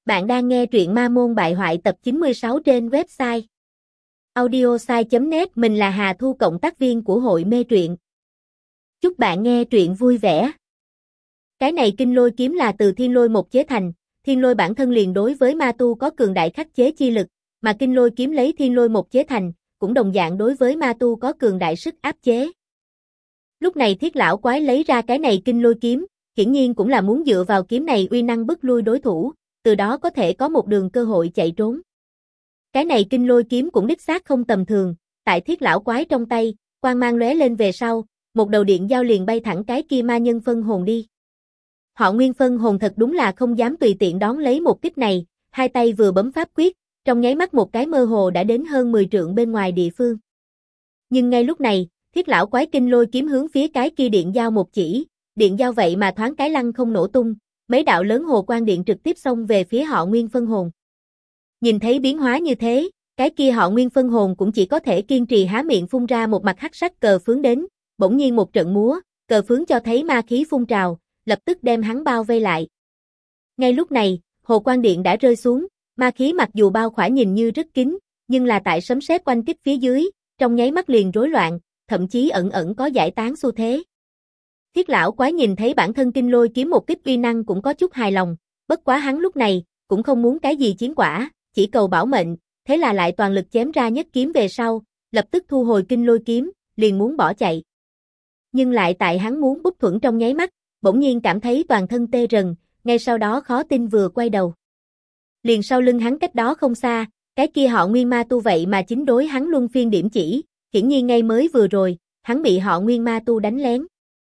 Bạn đang nghe truyện Ma Môn Bại Hoại tập 96 trên website audiosai.net. Mình là Hà Thu, cộng tác viên của hội mê truyện. Chúc bạn nghe truyện vui vẻ. Cái này kinh lôi kiếm là từ thiên lôi một chế thành, thiên lôi bản thân liền đối với ma tu có cường đại khắc chế chi lực, mà kinh lôi kiếm lấy thiên lôi một chế thành, cũng đồng dạng đối với ma tu có cường đại sức áp chế. Lúc này Thiết lão quái lấy ra cái này kinh lôi kiếm, hiển nhiên cũng là muốn dựa vào kiếm này uy năng bức lui đối thủ, từ đó có thể có một đường cơ hội chạy trốn. Cái này kinh lôi kiếm cũng đích xác không tầm thường, tại Thiết lão quái trong tay, quang mang lóe lên về sau, một đầu điện dao liền bay thẳng cái kia ma nhân phân hồn đi. Họ Nguyên phân hồn thật đúng là không dám tùy tiện đón lấy một kích này, hai tay vừa bấm pháp quyết, trong nháy mắt một cái mơ hồ đã đến hơn 10 trượng bên ngoài địa phương. Nhưng ngay lúc này, Thiết lão quái kinh lôi kiếm hướng phía cái kia điện dao một chỉ, điện dao vậy mà thoáng cái lăng không nổ tung, mấy đạo lớn hồ quang điện trực tiếp xông về phía họ Nguyên phân hồn. Nhìn thấy biến hóa như thế, cái kia họ Nguyên phân hồn cũng chỉ có thể kiên trì há miệng phun ra một mặt hắc sắc cờ phướng đến, bỗng nhiên một trận múa, cờ phướng cho thấy ma khí phun trào, lập tức đem hắn bao vây lại. Ngay lúc này, hồ quang điện đã rơi xuống, ma khí mặc dù bao khỏa nhìn như rất kín, nhưng là tại sấm sét quanh kích phía dưới, trong nháy mắt liền rối loạn, thậm chí ẩn ẩn có giải tán xu thế. Thiết lão quái nhìn thấy bản thân kinh lôi kiếm một kích uy năng cũng có chút hài lòng, bất quá hắn lúc này cũng không muốn cái gì chiến quả, chỉ cầu bảo mệnh, thế là lại toàn lực chém ra nhất kiếm về sau, lập tức thu hồi kinh lôi kiếm, liền muốn bỏ chạy. Nhưng lại tại hắn muốn bút thuẫn trong nháy mắt, bỗng nhiên cảm thấy toàn thân tê rần, ngay sau đó khó tin vừa quay đầu. Liền sau lưng hắn cách đó không xa, cái kia họ Nguyên ma tu vậy mà chính đối hắn luân phiên điểm chỉ, hiển nhiên ngay mới vừa rồi, hắn bị họ Nguyên ma tu đánh lén.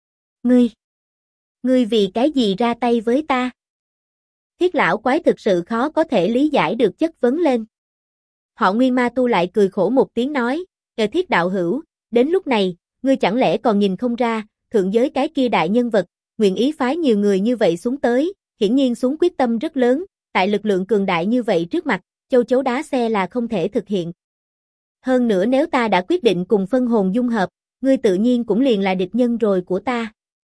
Ngươi vì cái gì ra tay với ta? Thiết lão quái thực sự khó có thể lý giải được chất vấn lên. Họ Nguyên ma tu lại cười khổ một tiếng nói, Thiết đạo hữu, đến lúc này, ngươi chẳng lẽ còn nhìn không ra, thượng giới cái kia đại nhân vật, nguyện ý phái nhiều người như vậy xuống tới, hiển nhiên xuống quyết tâm rất lớn, tại lực lượng cường đại như vậy trước mặt, châu chấu đá xe là không thể thực hiện. Hơn nữa nếu ta đã quyết định cùng phân hồn dung hợp, ngươi tự nhiên cũng liền là địch nhân rồi của ta.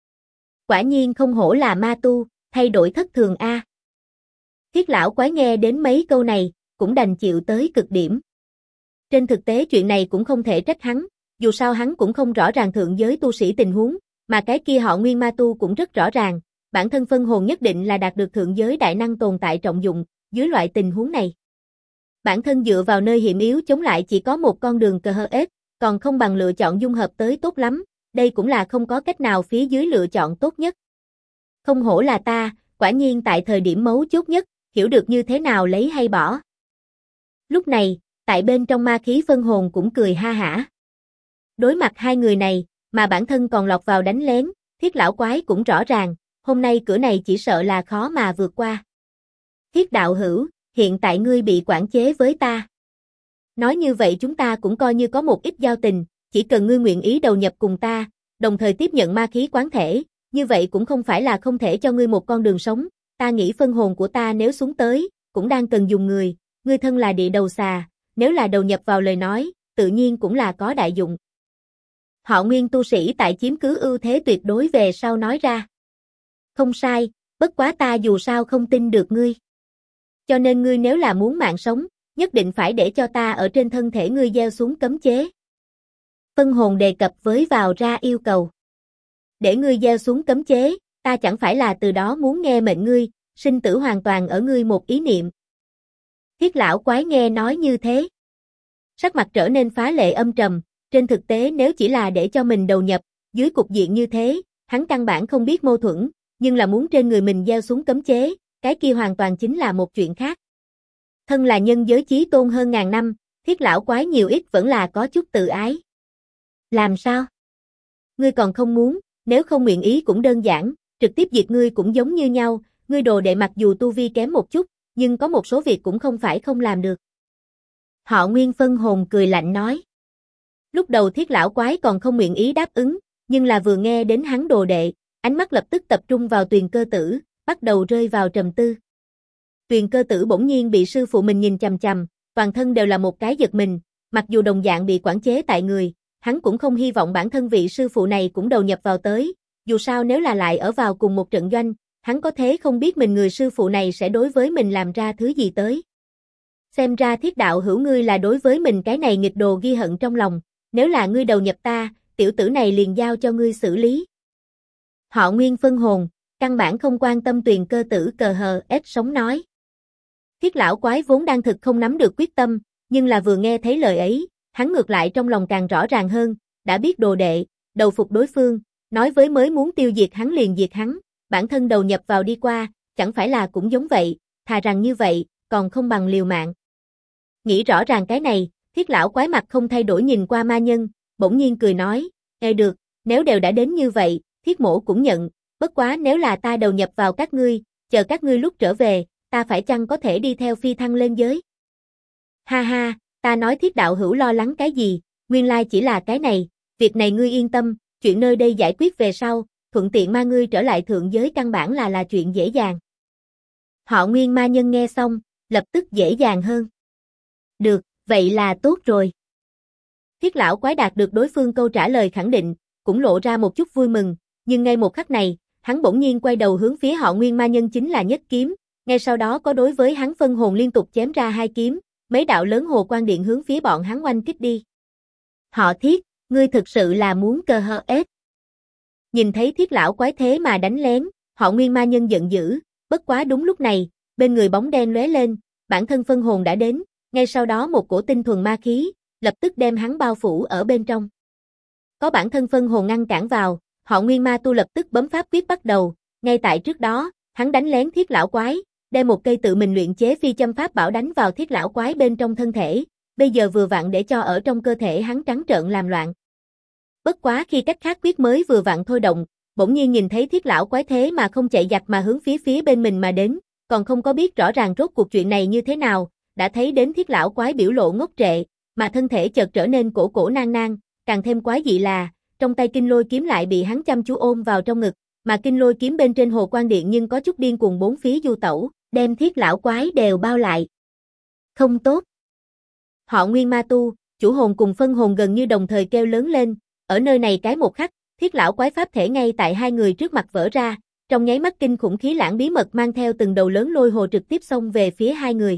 Quả nhiên không hổ là ma tu, thay đổi thất thường a. Thiết lão quái nghe đến mấy câu này, cũng đành chịu tới cực điểm. Trên thực tế chuyện này cũng không thể trách hắn, dù sao hắn cũng không rõ ràng thượng giới tu sĩ tình huống, mà cái kia họ Nguyên ma tu cũng rất rõ ràng, bản thân phân hồn nhất định là đạt được thượng giới đại năng tồn tại trọng dụng, dưới loại tình huống này. Bản thân dựa vào nơi hiểm yếu chống lại chỉ có một con đường cờ hơ ếch, còn không bằng lựa chọn dung hợp tới tốt lắm, đây cũng là không có cách nào phía dưới lựa chọn tốt nhất. Không hổ là ta, quả nhiên tại thời điểm mấu chốt nhất, hiểu được như thế nào lấy hay bỏ. Lúc này, tại bên trong ma khí phân hồn cũng cười ha hả. Đối mặt hai người này, mà bản thân còn lọt vào đánh lén, Thiết lão quái cũng rõ ràng, hôm nay cửa này chỉ sợ là khó mà vượt qua. Thiết đạo hữu, hiện tại ngươi bị quản chế với ta. Nói như vậy chúng ta cũng coi như có một ít giao tình, chỉ cần ngươi nguyện ý đầu nhập cùng ta, đồng thời tiếp nhận ma khí quán thể, như vậy cũng không phải là không thể cho ngươi một con đường sống, ta nghĩ phân hồn của ta nếu xuống tới, cũng đang cần dùng người, ngươi thân là địa đầu xà, nếu là đầu nhập vào lời nói, tự nhiên cũng là có đại dụng. Họ Nguyên tu sĩ tại chiếm cứ ưu thế tuyệt đối về sau nói ra. Không sai, bất quá ta dù sao không tin được ngươi. Cho nên ngươi nếu là muốn mạng sống, nhất định phải để cho ta ở trên thân thể ngươi gieo xuống cấm chế. Phân hồn đề cập với vào ra yêu cầu. Để ngươi gieo xuống cấm chế, ta chẳng phải là từ đó muốn nghe mệnh ngươi, sinh tử hoàn toàn ở ngươi một ý niệm. Thiết lão quái nghe nói như thế. Sắc mặt trở nên phá lệ âm trầm, trên thực tế nếu chỉ là để cho mình đầu nhập, dưới cục diện như thế, hắn căn bản không biết mâu thuẫn, nhưng là muốn trên người mình gieo xuống cấm chế, cái kia hoàn toàn chính là một chuyện khác. Thân là nhân giới chí tôn hơn ngàn năm, Thiết lão quái nhiều ít vẫn là có chút tự ái. Làm sao? Ngươi còn không muốn, nếu không nguyện ý cũng đơn giản, trực tiếp diệt ngươi cũng giống như nhau, ngươi đồ đệ mặc dù tu vi kém một chút, nhưng có một số việc cũng không phải không làm được. Họ Nguyên phân hồn cười lạnh nói. Lúc đầu Thiết lão quái còn không nguyện ý đáp ứng, nhưng là vừa nghe đến hắn đồ đệ, ánh mắt lập tức tập trung vào Tuyền Cơ Tử, bắt đầu rơi vào trầm tư. Tuyền Cơ Tử bỗng nhiên bị sư phụ mình nhìn chằm chằm, toàn thân đều là một cái giật mình, mặc dù đồng dạng bị quản chế tại người, hắn cũng không hy vọng bản thân vị sư phụ này cũng đầu nhập vào tới, dù sao nếu là lại ở vào cùng một trận doanh, hắn có thế không biết mình người sư phụ này sẽ đối với mình làm ra thứ gì tới. Xem ra Thiết đạo hữu ngươi là đối với mình cái này nghịch đồ ghi hận trong lòng, nếu là ngươi đầu nhập ta, tiểu tử này liền giao cho ngươi xử lý. Họ Nguyên phân hồn, căn bản không quan tâm Tuyền Cơ tử cờ hờ ép sống nói. Thiết lão quái vốn đang thực không nắm được quyết tâm, nhưng là vừa nghe thấy lời ấy, hắn ngược lại trong lòng càng rõ ràng hơn, đã biết đồ đệ, đầu phục đối phương, nói với mới muốn tiêu diệt hắn liền diệt hắn, bản thân đầu nhập vào đi qua, chẳng phải là cũng giống vậy, thà rằng như vậy, còn không bằng liều mạng. Nghĩ rõ ràng cái này, Thiết lão quái mặt không thay đổi nhìn qua ma nhân, bỗng nhiên cười nói, được, nếu đều đã đến như vậy, Thiết mổ cũng nhận, bất quá nếu là ta đầu nhập vào các ngươi, chờ các ngươi lúc trở về, ta phải chăng có thể đi theo phi thăng lên giới? Ha ha, ta nói Thiết đạo hữu lo lắng cái gì, nguyên lai chỉ là cái này, việc này ngươi yên tâm, chuyện nơi đây giải quyết về sau, thuận tiện ma ngươi trở lại thượng giới căn bản là chuyện dễ dàng. Họ Nguyên ma nhân nghe xong, lập tức dễ dàng hơn. Được, vậy là tốt rồi. Thiết lão quái đạt được đối phương câu trả lời khẳng định, cũng lộ ra một chút vui mừng, nhưng ngay một khắc này, hắn bỗng nhiên quay đầu hướng phía họ Nguyên ma nhân chính là nhất kiếm, ngay sau đó có đối với hắn phân hồn liên tục chém ra hai kiếm, mấy đạo lớn hồ quang điện hướng phía bọn hắn oanh kích đi. Họ Thiết, ngươi thực sự là muốn cơ hơ ép. Nhìn thấy Thiết lão quái thế mà đánh lén, họ Nguyên ma nhân giận dữ, bất quá đúng lúc này, bên người bóng đen lóe lên, bản thân phân hồn đã đến, ngay sau đó một cổ tinh thuần ma khí, lập tức đem hắn bao phủ ở bên trong. Có bản thân phân hồn ngăn cản vào, họ Nguyên ma tu lập tức bấm pháp quyết bắt đầu, ngay tại trước đó, hắn đánh lén Thiết lão quái, đem một cây tự mình luyện chế phi châm pháp bảo đánh vào Thiết lão quái bên trong thân thể, bây giờ vừa vặn để cho ở trong cơ thể hắn trắng trợn làm loạn. Bất quá khi cách khác quyết mới vừa vặn thôi động, bỗng nhiên nhìn thấy Thiết lão quái thế mà không chạy giặc mà hướng phía bên mình mà đến, còn không có biết rõ ràng rốt cuộc chuyện này như thế nào, đã thấy đến Thiết lão quái biểu lộ ngốc trệ, mà thân thể chợt trở nên cổ nang, càng thêm quái dị là, trong tay kinh lôi kiếm lại bị hắn chăm chú ôm vào trong ngực, mà kinh lôi kiếm bên trên hồ quang điện nhưng có chút điên cuồng bốn phía du tẩu, đem Thiết lão quái đều bao lại. Không tốt. Họ Nguyên ma tu, chủ hồn cùng phân hồn gần như đồng thời kêu lớn lên, ở nơi này cái một khắc, Thiết lão quái pháp thể ngay tại hai người trước mặt vỡ ra, trong nháy mắt kinh khủng khí lãng bí mật mang theo từng đầu lớn lôi hồ trực tiếp xông về phía hai người.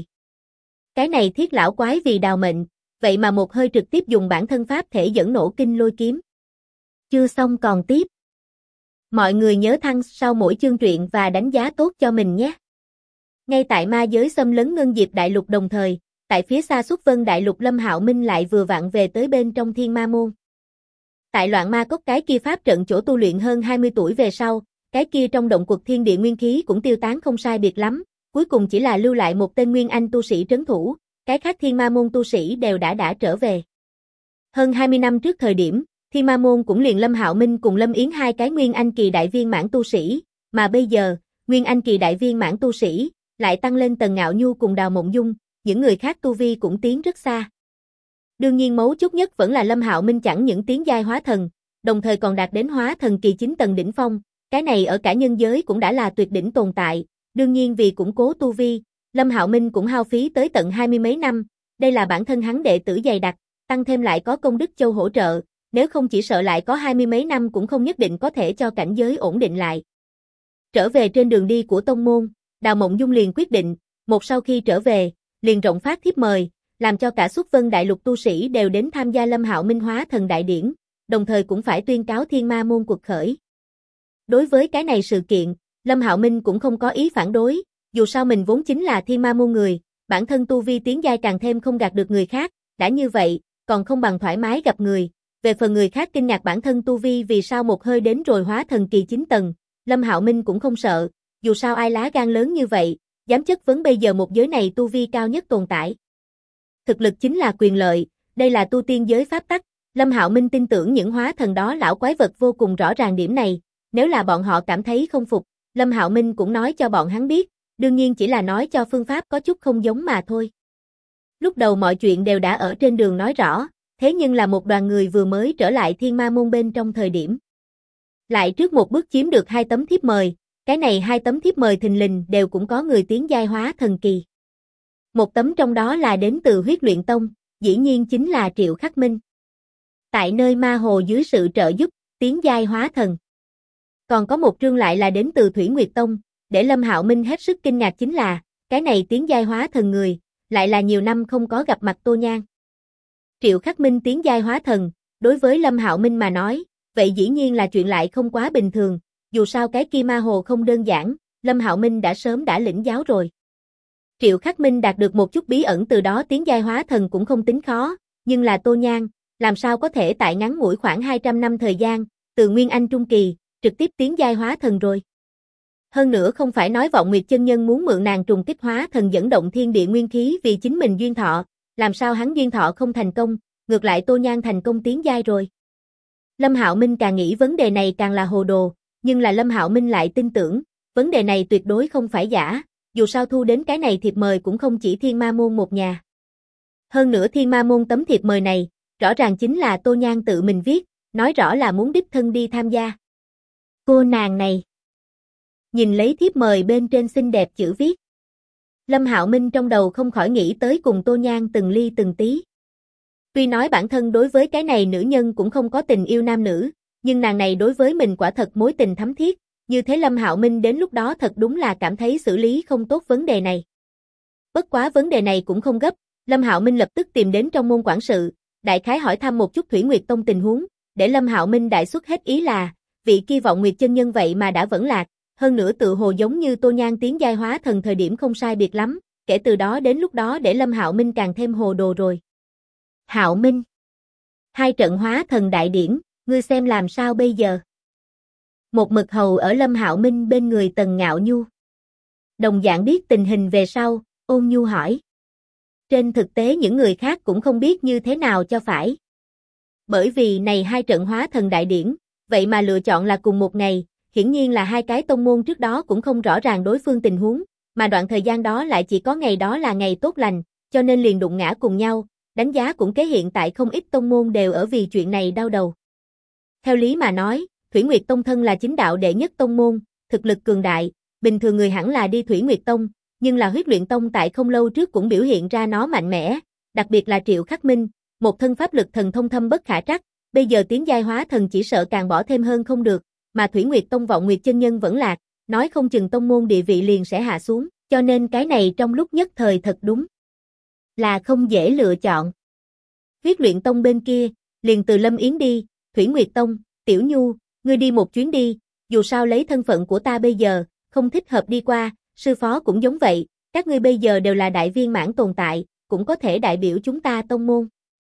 Cái này Thiết lão quái vì đào mệnh, vậy mà một hơi trực tiếp dùng bản thân pháp thể dẫn nổ kinh lôi kiếm. Chưa xong còn tiếp. Mọi người nhớ thăng sau mỗi chương truyện và đánh giá tốt cho mình nhé. Ngay tại ma giới xâm lấn Ngân Diệp Đại Lục đồng thời, tại phía xa Xuất Vân Đại Lục Lâm Hạo Minh lại vừa vặn về tới bên trong Thiên Ma Môn. Tại Loạn Ma Cốc cái kia pháp trận chỗ tu luyện hơn 20 tuổi về sau, cái kia trong động quật thiên địa nguyên khí cũng tiêu tán không sai biệt lắm, cuối cùng chỉ là lưu lại một tên Nguyên Anh tu sĩ trấn thủ, cái khác Thiên Ma Môn tu sĩ đều đã trở về. Hơn 20 năm trước thời điểm, Thiên Ma Môn cũng liền Lâm Hạo Minh cùng Lâm Yến hai cái Nguyên Anh kỳ đại viên mãn tu sĩ, mà bây giờ, Nguyên Anh kỳ đại viên mãn tu sĩ lại tăng lên Tần Ngạo Nhu cùng Đào Mộng Dung, những người khác tu vi cũng tiến rất xa. Đương nhiên mấu chốt nhất vẫn là Lâm Hạo Minh chẳng những tiến giai hóa thần, đồng thời còn đạt đến hóa thần kỳ 9 tầng đỉnh phong, cái này ở cả nhân giới cũng đã là tuyệt đỉnh tồn tại, đương nhiên vì củng cố tu vi, Lâm Hạo Minh cũng hao phí tới tận 20 mấy năm, đây là bản thân hắn đệ tử dày đặc, tăng thêm lại có Công Đức Châu hỗ trợ, nếu không chỉ sợ lại có 20 mấy năm cũng không nhất định có thể cho cảnh giới ổn định lại. Trở về trên đường đi của tông môn, Đào Mộng Dung liền quyết định, một sau khi trở về, liền rộng phát thiếp mời, làm cho cả Xuất Vân Đại Lục tu sĩ đều đến tham gia Lâm Hạo Minh hóa thần đại điển, đồng thời cũng phải tuyên cáo Thiên Ma Môn cuộc khởi. Đối với cái này sự kiện, Lâm Hạo Minh cũng không có ý phản đối, dù sao mình vốn chính là Thiên Ma Môn người, bản thân tu vi tiến giai càng thêm không gạt được người khác, đã như vậy, còn không bằng thoải mái gặp người. Về phần người khác kinh ngạc bản thân tu vi vì sao một hơi đến rồi hóa thần kỳ 9 tầng, Lâm Hạo Minh cũng không sợ, dù sao ai lá gan lớn như vậy, dám chất vấn bây giờ một giới này tu vi cao nhất tồn tại. Thực lực chính là quyền lợi, đây là tu tiên giới pháp tắc, Lâm Hạo Minh tin tưởng những hóa thần đó lão quái vật vô cùng rõ ràng điểm này, nếu là bọn họ cảm thấy không phục, Lâm Hạo Minh cũng nói cho bọn hắn biết, đương nhiên chỉ là nói cho phương pháp có chút không giống mà thôi. Lúc đầu mọi chuyện đều đã ở trên đường nói rõ, thế nhưng là một đoàn người vừa mới trở lại Thiên Ma Môn bên trong thời điểm. Lại trước một bước chiếm được 2 tấm thiếp mời, cái này 2 tấm thiếp mời thình lình đều cũng có người tiến giai hóa thần kỳ. Một tấm trong đó là đến từ Huyết Luyện Tông, dĩ nhiên chính là Triệu Khắc Minh. Tại nơi Ma Hồ dưới sự trợ giúp, tiến giai hóa thần. Còn có một trương lại là đến từ Thủy Nguyệt Tông, để Lâm Hạo Minh hết sức kinh ngạc chính là, cái này tiến giai hóa thần người, lại là nhiều năm không có gặp mặt Tô Nhan. Triệu Khắc Minh tiến giai hóa thần, đối với Lâm Hạo Minh mà nói, vậy dĩ nhiên là chuyện lại không quá bình thường, dù sao cái kia ma hồ không đơn giản, Lâm Hạo Minh đã sớm đã lĩnh giáo rồi. Triệu Khắc Minh đạt được một chút bí ẩn từ đó tiến giai hóa thần cũng không tính khó, nhưng là Tô Nhan, làm sao có thể tại ngắn ngủi khoảng 200 năm thời gian, từ Nguyên Anh Trung Kỳ, trực tiếp tiến giai hóa thần rồi. Hơn nữa không phải nói Vọng Nguyệt chân nhân muốn mượn nàng trùng kích hóa thần dẫn động thiên địa nguyên khí vì chính mình duyên thọ, làm sao hắn duyên thọ không thành công, ngược lại Tô Nhan thành công tiến giai rồi. Lâm Hạo Minh càng nghĩ vấn đề này càng là hồ đồ, nhưng là Lâm Hạo Minh lại tin tưởng, vấn đề này tuyệt đối không phải giả, dù sao thu đến cái này thiệp mời cũng không chỉ Thiên Ma Môn một nhà. Hơn nữa Thiên Ma Môn tấm thiệp mời này, rõ ràng chính là Tô Nhan tự mình viết, nói rõ là muốn đích thân đi tham gia. Cô nàng này. Nhìn lấy thiếp mời bên trên xinh đẹp chữ viết. Lâm Hạo Minh trong đầu không khỏi nghĩ tới cùng Tô Nhan từng ly từng tí. Tuy nói bản thân đối với cái này nữ nhân cũng không có tình yêu nam nữ, nhưng nàng này đối với mình quả thật mối tình thắm thiết, như thế Lâm Hạo Minh đến lúc đó thật đúng là cảm thấy xử lý không tốt vấn đề này. Bất quá vấn đề này cũng không gấp, Lâm Hạo Minh lập tức tìm đến trong môn quản sự, đại khái hỏi thăm một chút Thủy Nguyệt Tông tình huống, để Lâm Hạo Minh đại xuất hết ý là, vị kia Vọng Nguyệt chân nhân vậy mà đã vẫn lạc, hơn nữa tự hồ giống như Tô Nhan tiến giai hóa thần thời điểm không sai biệt lắm, kể từ đó đến lúc đó để Lâm Hạo Minh càng thêm hồ đồ rồi. Hạo Minh, 2 trận hóa thần đại điển, ngươi xem làm sao bây giờ? Một mực hầu ở Lâm Hạo Minh bên người Tần Ngạo Nhu. Đồng dạng biết tình hình về sau, ôn nhu hỏi. Trên thực tế những người khác cũng không biết như thế nào cho phải. Bởi vì này 2 trận hóa thần đại điển, vậy mà lựa chọn là cùng một ngày, hiển nhiên là 2 cái tông môn trước đó cũng không rõ ràng đối phương tình huống, mà đoạn thời gian đó lại chỉ có ngày đó là ngày tốt lành, cho nên liền đụng ngã cùng nhau, đánh giá cũng kế hiện tại không ít tông môn đều ở vì chuyện này đau đầu. Theo lý mà nói, Thủy Nguyệt Tông thân là chính đạo đệ nhất tông môn, thực lực cường đại, bình thường người hẳn là đi Thủy Nguyệt Tông, nhưng là Huyết Luyện Tông tại không lâu trước cũng biểu hiện ra nó mạnh mẽ, đặc biệt là Triệu Khắc Minh, một thân pháp lực thần thông thâm bất khả trắc, bây giờ tiến giai hóa thần chỉ sợ càng bỏ thêm hơn không được, mà Thủy Nguyệt Tông Vọng Nguyệt chân nhân vẫn lạc, nói không chừng tông môn địa vị liền sẽ hạ xuống, cho nên cái này trong lúc nhất thời thật đúng là không dễ lựa chọn. Huyết Luyện Tông bên kia, liền từ Lâm Yến đi, Thủy Nguyệt Tông, Tiểu Nhu, ngươi đi một chuyến đi, dù sao lấy thân phận của ta bây giờ, không thích hợp đi qua, sư phó cũng giống vậy, các ngươi bây giờ đều là đại viên mãn tồn tại, cũng có thể đại biểu chúng ta tông môn.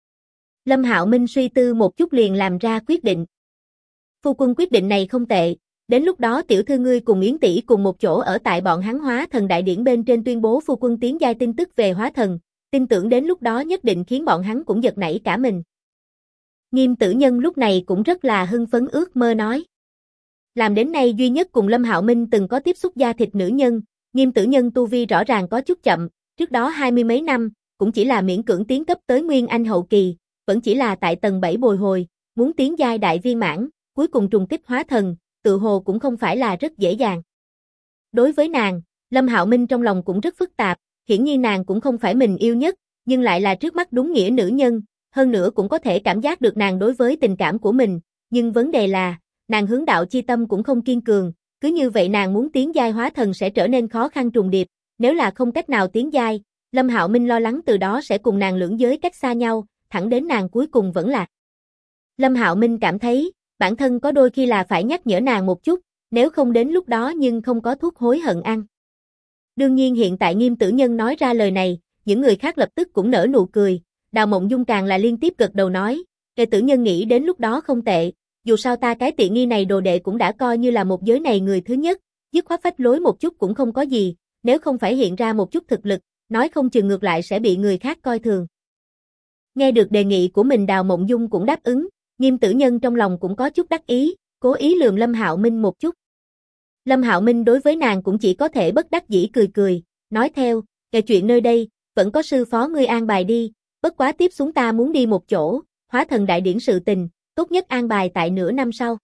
Lâm Hạo Minh suy tư một chút liền làm ra quyết định. Phu quân quyết định này không tệ, đến lúc đó tiểu thư ngươi cùng Yến tỷ cùng một chỗ ở tại bọn hắn hóa thần đại điển bên trên tuyên bố phu quân tiến giai tin tức về hóa thần, tin tưởng đến lúc đó nhất định khiến bọn hắn cũng giật nảy cả mình. Nghiêm Tử Nhân lúc này cũng rất là hưng phấn ước mơ nói. Làm đến nay duy nhất cùng Lâm Hạo Minh từng có tiếp xúc da thịt nữ nhân, Nghiêm Tử Nhân tu vi rõ ràng có chút chậm, trước đó 20 mấy năm, cũng chỉ là miễn cưỡng tiến cấp tới Nguyên Anh hậu kỳ, vẫn chỉ là tại tầng 7 bồi hồi, muốn tiến giai đại viên mãn, cuối cùng trùng kích hóa thần, tự hồ cũng không phải là rất dễ dàng. Đối với nàng, Lâm Hạo Minh trong lòng cũng rất phức tạp, hiển nhiên nàng cũng không phải mình yêu nhất, nhưng lại là trước mắt đúng nghĩa nữ nhân, hơn nữa cũng có thể cảm giác được nàng đối với tình cảm của mình, nhưng vấn đề là, nàng hướng đạo chi tâm cũng không kiên cường, cứ như vậy nàng muốn tiến giai hóa thần sẽ trở nên khó khăn trùng điệp, nếu là không cách nào tiến giai, Lâm Hạo Minh lo lắng từ đó sẽ cùng nàng lưỡng giới cách xa nhau, thẳng đến nàng cuối cùng vẫn lạc. Lâm Hạo Minh cảm thấy, bản thân có đôi khi là phải nhắc nhở nàng một chút, nếu không đến lúc đó nhưng không có thuốc hối hận ăn. Đương nhiên hiện tại Nghiêm Tử Nhân nói ra lời này, những người khác lập tức cũng nở nụ cười, Đào Mộng Dung càng là liên tiếp gật đầu nói, Kề Tử Nhân nghĩ đến lúc đó không tệ, dù sao ta cái tiện nghi này đồ đệ cũng đã coi như là một giới này người thứ nhất, dứt khoát phách lối một chút cũng không có gì, nếu không phải hiện ra một chút thực lực, nói không chừng ngược lại sẽ bị người khác coi thường. Nghe được đề nghị của mình Đào Mộng Dung cũng đáp ứng, Nghiêm Tử Nhân trong lòng cũng có chút đắc ý, cố ý lườm Lâm Hạo Minh một chút. Lâm Hạo Minh đối với nàng cũng chỉ có thể bất đắc dĩ cười cười, nói theo, kể chuyện nơi đây, vẫn có sư phó ngươi an bài đi, bất quá tiếp xuống ta muốn đi một chỗ, hóa thần đại điển sự tình, tốt nhất an bài tại nửa năm sau.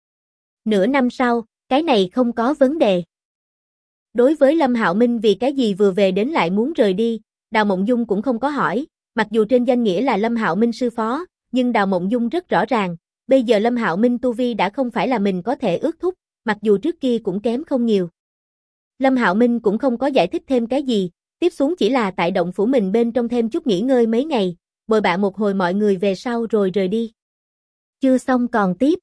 Nửa năm sau, cái này không có vấn đề. Đối với Lâm Hạo Minh vì cái gì vừa về đến lại muốn rời đi, Đào Mộng Dung cũng không có hỏi, mặc dù trên danh nghĩa là Lâm Hạo Minh sư phó, nhưng Đào Mộng Dung rất rõ ràng, bây giờ Lâm Hạo Minh tu vi đã không phải là mình có thể ước thúc, mặc dù trước kia cũng kém không nhiều. Lâm Hạo Minh cũng không có giải thích thêm cái gì, tiếp xuống chỉ là tại động phủ mình bên trong thêm chút nghỉ ngơi mấy ngày, bồi bạn một hồi mọi người về sau rồi rời đi. Chưa xong còn tiếp.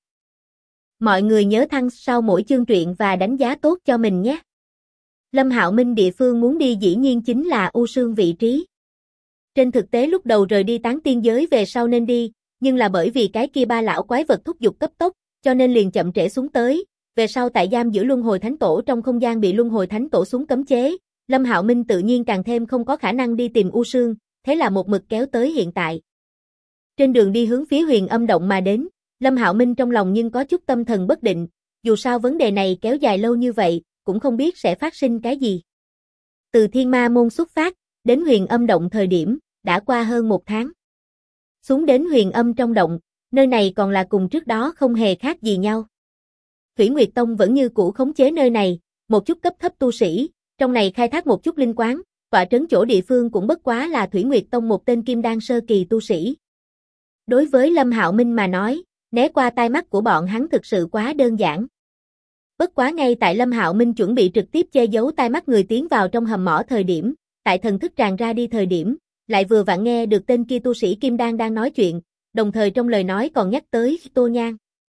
Mọi người nhớ thăng sau mỗi chương truyện và đánh giá tốt cho mình nhé. Lâm Hạo Minh địa phương muốn đi dĩ nhiên chính là U Sương vị trí. Trên thực tế lúc đầu rời đi Tán Tiên giới về sau nên đi, nhưng là bởi vì cái kia ba lão quái vật thúc giục cấp tốc, cho nên liền chậm trễ xuống tới. Về sau tại giam giữ Luân Hồi Thánh Tổ trong không gian bị Luân Hồi Thánh Tổ xuống cấm chế, Lâm Hạo Minh tự nhiên càng thêm không có khả năng đi tìm U Sương, thế là một mực kéo tới hiện tại. Trên đường đi hướng phía Huyền Âm Động mà đến, Lâm Hạo Minh trong lòng nhưng có chút tâm thần bất định, dù sao vấn đề này kéo dài lâu như vậy, cũng không biết sẽ phát sinh cái gì. Từ Thiên Ma Môn xuất phát, đến Huyền Âm Động thời điểm, đã qua hơn 1 tháng. Xuống đến Huyền Âm trong động, nơi này còn là cùng trước đó không hề khác gì nhau. Thủy Nguyệt Tông vẫn như cũ khống chế nơi này, một chút cấp thấp tu sĩ, trong này khai thác một chút linh quán, tọa trấn chỗ địa phương cũng bất quá là Thủy Nguyệt Tông một tên kim đan sơ kỳ tu sĩ. Đối với Lâm Hạo Minh mà nói, né qua tai mắt của bọn hắn thực sự quá đơn giản. Bất quá ngay tại Lâm Hạo Minh chuẩn bị trực tiếp che giấu tai mắt người tiến vào trong hầm mỏ thời điểm, tại thần thức tràn ra đi thời điểm, lại vừa vặn nghe được tên kia tu sĩ kim đan đang nói chuyện, đồng thời trong lời nói còn nhắc tới Tô Nhan.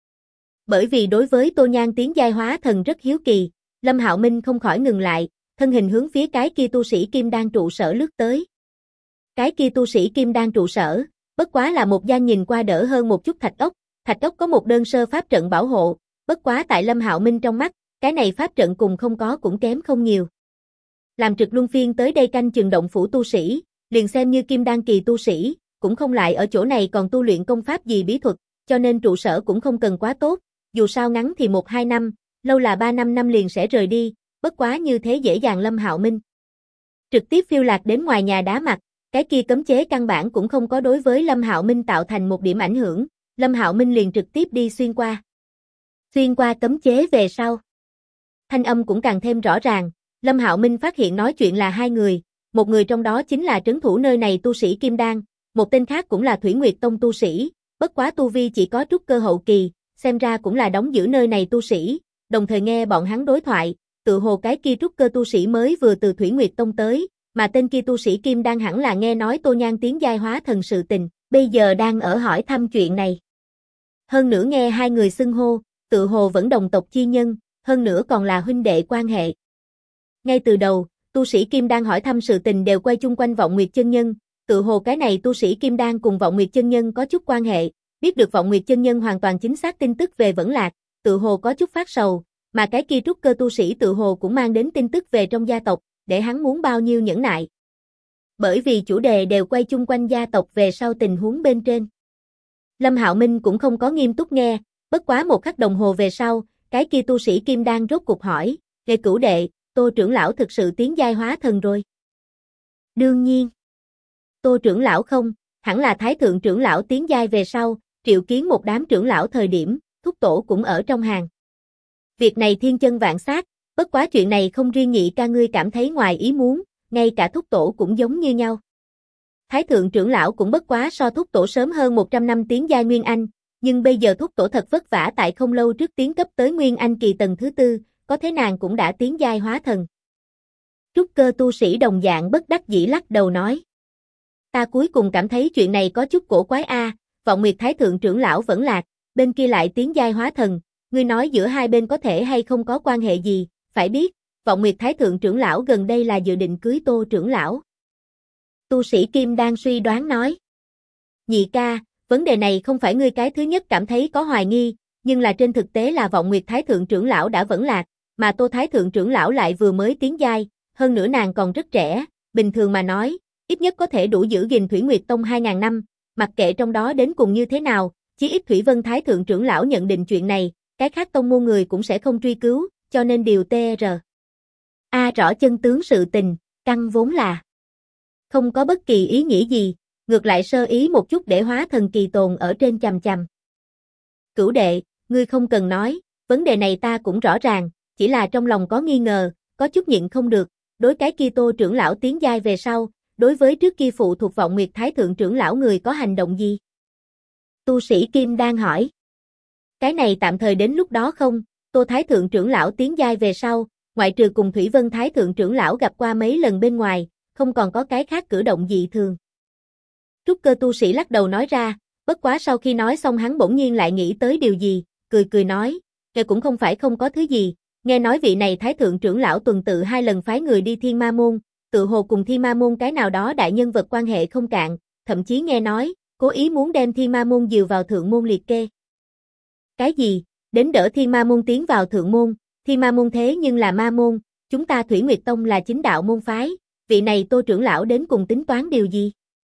Bởi vì đối với Tô Nhan tiến giai hóa thần rất hiếu kỳ, Lâm Hạo Minh không khỏi ngừng lại, thân hình hướng phía cái kia tu sĩ kim đan trụ sở lướt tới. Cái kia tu sĩ kim đan trụ sở, bất quá là một gian nhìn qua đỡ hơn một chút thạch ốc có một đơn sơ pháp trận bảo hộ, bất quá tại Lâm Hạo Minh trong mắt, cái này pháp trận cùng không có cũng kém không nhiều. Làm trực luân phiên tới đây canh chừng động phủ tu sĩ, liền xem như kim đan kỳ tu sĩ, cũng không lại ở chỗ này còn tu luyện công pháp gì bí thuật, cho nên trụ sở cũng không cần quá tốt, dù sao ngắn thì 1-2 năm, lâu là 3-5 năm liền sẽ rời đi, bất quá như thế dễ dàng Lâm Hạo Minh. Trực tiếp phiêu lạc đến ngoài nhà đá mặt, cái kia cấm chế căn bản cũng không có đối với Lâm Hạo Minh tạo thành một điểm ảnh hưởng, Lâm Hạo Minh liền trực tiếp đi xuyên qua. Xuyên qua cấm chế về sau. Thanh âm cũng càng thêm rõ ràng, Lâm Hạo Minh phát hiện nói chuyện là 2 người, một người trong đó chính là trấn thủ nơi này tu sĩ Kim Đan, một tên khác cũng là Thủy Nguyệt Tông tu sĩ, bất quá tu vi chỉ có trúc cơ hậu kỳ, xem ra cũng là đóng giữ nơi này tu sĩ, đồng thời nghe bọn hắn đối thoại, tự hồ cái kia trúc cơ tu sĩ mới vừa từ Thủy Nguyệt Tông tới, mà tên kia tu sĩ Kim Đan hẳn là nghe nói Tô Nhan tiến giai hóa thần sự tình, bây giờ đang ở hỏi thăm chuyện này. Hơn nữa nghe 2 người xưng hô, tự hồ vẫn đồng tộc chi nhân, hơn nữa còn là huynh đệ quan hệ. Ngay từ đầu, tu sĩ Kim Đan hỏi thăm sự tình đều quay chung quanh Vọng Nguyệt chân nhân, tự hồ cái này tu sĩ Kim Đan cùng Vọng Nguyệt chân nhân có chút quan hệ, biết được Vọng Nguyệt chân nhân hoàn toàn chính xác tin tức về Vẫn Lạc, tự hồ có chút phát sầu, mà cái kia trúc cơ tu sĩ tự hồ cũng mang đến tin tức về trong gia tộc, để hắn muốn bao nhiêu nhẫn nại. Bởi vì chủ đề đều quay chung quanh gia tộc về sau tình huống bên trên. Lâm Hạo Minh cũng không có nghiêm túc nghe, bất quá một khắc đồng hồ về sau, cái kia tu sĩ Kim Đan rốt cục hỏi, "Đệ cửu đệ, Tô trưởng lão thực sự tiến giai hóa thần rồi?" "Đương nhiên." "Tô trưởng lão không, hẳn là Thái thượng trưởng lão tiến giai về sau, triệu kiến một đám trưởng lão thời điểm, thúc tổ cũng ở trong hàng." "Việc này thiên chân vạn sát, bất quá chuyện này không riêng Nhị ca ngươi cảm thấy ngoài ý muốn, ngay cả thúc tổ cũng giống như nhau. Thái thượng trưởng lão cũng bất quá so thúc tổ sớm hơn 100 năm tiến giai Nguyên Anh, nhưng bây giờ thúc tổ thật vất vả tại không lâu trước tiến cấp tới Nguyên Anh kỳ tầng thứ 4, có thế nàng cũng đã tiến giai hóa thần." Trúc cơ tu sĩ đồng dạng bất đắc dĩ lắc đầu nói. "Ta cuối cùng cảm thấy chuyện này có chút cổ quái a, Vọng Nguyệt Thái thượng trưởng lão Vẫn Lạc, bên kia lại tiến giai hóa thần, ngươi nói giữa hai bên có thể hay không có quan hệ gì, phải biết, Vọng Nguyệt Thái thượng trưởng lão gần đây là dự định cưới Tô trưởng lão." Tu sĩ Kim đang suy đoán nói. "Nhị ca, vấn đề này không phải ngươi cái thứ nhất cảm thấy có hoài nghi, nhưng là trên thực tế là Vọng Nguyệt Thái thượng trưởng lão đã Vẫn Lạc, mà Tô Thái thượng trưởng lão lại vừa mới tiến giai, hơn nữa nàng còn rất trẻ, bình thường mà nói, ít nhất có thể đủ giữ gìn Thủy Nguyệt Tông 2000 năm, mặc kệ trong đó đến cùng như thế nào, chí ít Thủy Vân Thái thượng trưởng lão nhận định chuyện này, cái khác tông môn người cũng sẽ không truy cứu, cho nên điều TR. Rõ chân tướng sự tình, căn vốn là không có bất kỳ ý nghĩa gì, ngược lại sơ ý một chút để hóa thần kỳ tồn ở trên chằm chằm. Cửu đệ, ngươi không cần nói, vấn đề này ta cũng rõ ràng, chỉ là trong lòng có nghi ngờ, có chút nhịn không được, đối cái kia Tô trưởng lão tiến giai về sau, đối với trước kia phụ thuộc Vọng Nguyệt Thái thượng trưởng lão người có hành động gì?" Tu sĩ Kim đang hỏi. "Cái này tạm thời đến lúc đó không, Tô Thái thượng trưởng lão tiến giai về sau, ngoại trừ cùng Thủy Vân Thái Thượng trưởng lão gặp qua mấy lần bên ngoài, không còn có cái khác cử động dị thường. Trúc cơ tu sĩ lắc đầu nói ra, bất quá sau khi nói xong hắn bỗng nhiên lại nghĩ tới điều gì, cười cười nói, kể cũng không phải không có thứ gì, nghe nói vị này Thái Thượng trưởng lão tuần tự 2 lần phái người đi Thiên Ma Môn, tự hồ cùng Thiên Ma Môn cái nào đó đại nhân vật quan hệ không cạn, thậm chí nghe nói, cố ý muốn đem Thiên Ma Môn dìu vào thượng môn liệt kê. Cái gì? Đến đỡ Thiên Ma Môn tiến vào thượng môn, Thiên Ma Môn thế nhưng là ma môn, chúng ta Thủy Nguyệt Tông là chính đạo môn phái, vị này Tô trưởng lão đến cùng tính toán điều gì?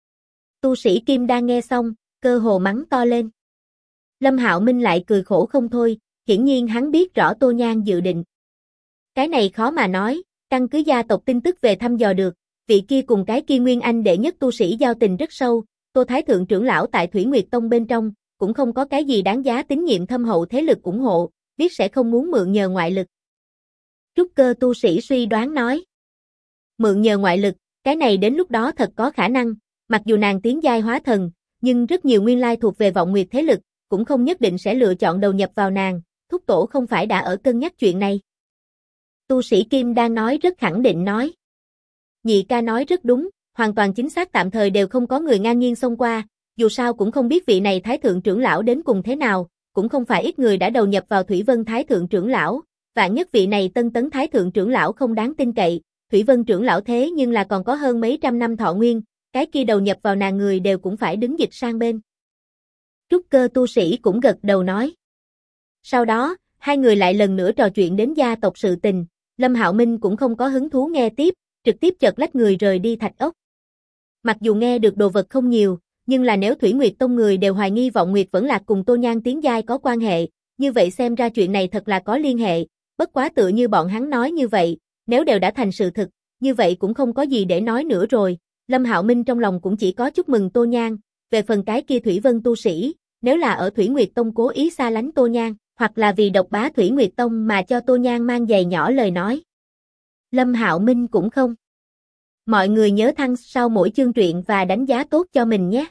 Tu sĩ Kim Đan nghe xong, cơ hồ mắng to lên. Lâm Hạo Minh lại cười khổ không thôi, hiển nhiên hắn biết rõ Tô Nhan dự định. Cái này khó mà nói, căn cứ gia tộc tin tức về thăm dò được, vị kia cùng cái kia Nguyên Anh đệ nhất tu sĩ giao tình rất sâu, Tô Thái Thượng trưởng lão tại Thủy Nguyệt Tông bên trong, cũng không có cái gì đáng giá tín nhiệm thâm hậu thế lực ủng hộ, biết sẽ không muốn mượn nhờ ngoại lực. Trúc cơ tu sĩ suy đoán nói. Mượn nhờ ngoại lực, cái này đến lúc đó thật có khả năng, mặc dù nàng tiến giai hóa thần, nhưng rất nhiều nguyên lai thuộc về vọng nguyệt thế lực, cũng không nhất định sẽ lựa chọn đầu nhập vào nàng, thúc tổ không phải đã ở cân nhắc chuyện này. Tu sĩ Kim đang nói rất khẳng định nói. Nhị ca nói rất đúng, hoàn toàn chính xác tạm thời đều không có người ngang nhiên xông qua, dù sao cũng không biết vị này Thái Thượng trưởng lão đến cùng thế nào, cũng không phải ít người đã đầu nhập vào Thủy Vân Thái Thượng trưởng lão, vạn nhất vị này Tân Tấn Thái Thượng trưởng lão không đáng tin cậy, Thủy Vân trưởng lão thế nhưng là còn có hơn mấy trăm năm thọ nguyên, cái kia đầu nhập vào nàng người đều cũng phải đứng dịch sang bên. Trúc cơ tu sĩ cũng gật đầu nói. Sau đó, hai người lại lần nữa trò chuyện đến gia tộc sự tình, Lâm Hạo Minh cũng không có hứng thú nghe tiếp, trực tiếp chợt lách người rời đi thạch ốc. Mặc dù nghe được đồ vật không nhiều, nhưng là nếu Thủy Nguyệt Tông người đều hoài nghi vọng Nguyệt vẫn lạc cùng Tô Nhan tiến giai có quan hệ, như vậy xem ra chuyện này thật là có liên hệ, bất quá tựa như bọn hắn nói như vậy, nếu đều đã thành sự thực, như vậy cũng không có gì để nói nữa rồi. Lâm Hạo Minh trong lòng cũng chỉ có chúc mừng Tô Nhan, về phần cái kia Thủy Vân tu sĩ, nếu là ở Thủy Nguyệt Tông cố ý xa lánh Tô Nhan, hoặc là vì độc bá Thủy Nguyệt Tông mà cho Tô Nhan mang giày nhỏ lời nói. Lâm Hạo Minh cũng không. Mọi người nhớ thăng sau mỗi chương truyện và đánh giá tốt cho mình nhé.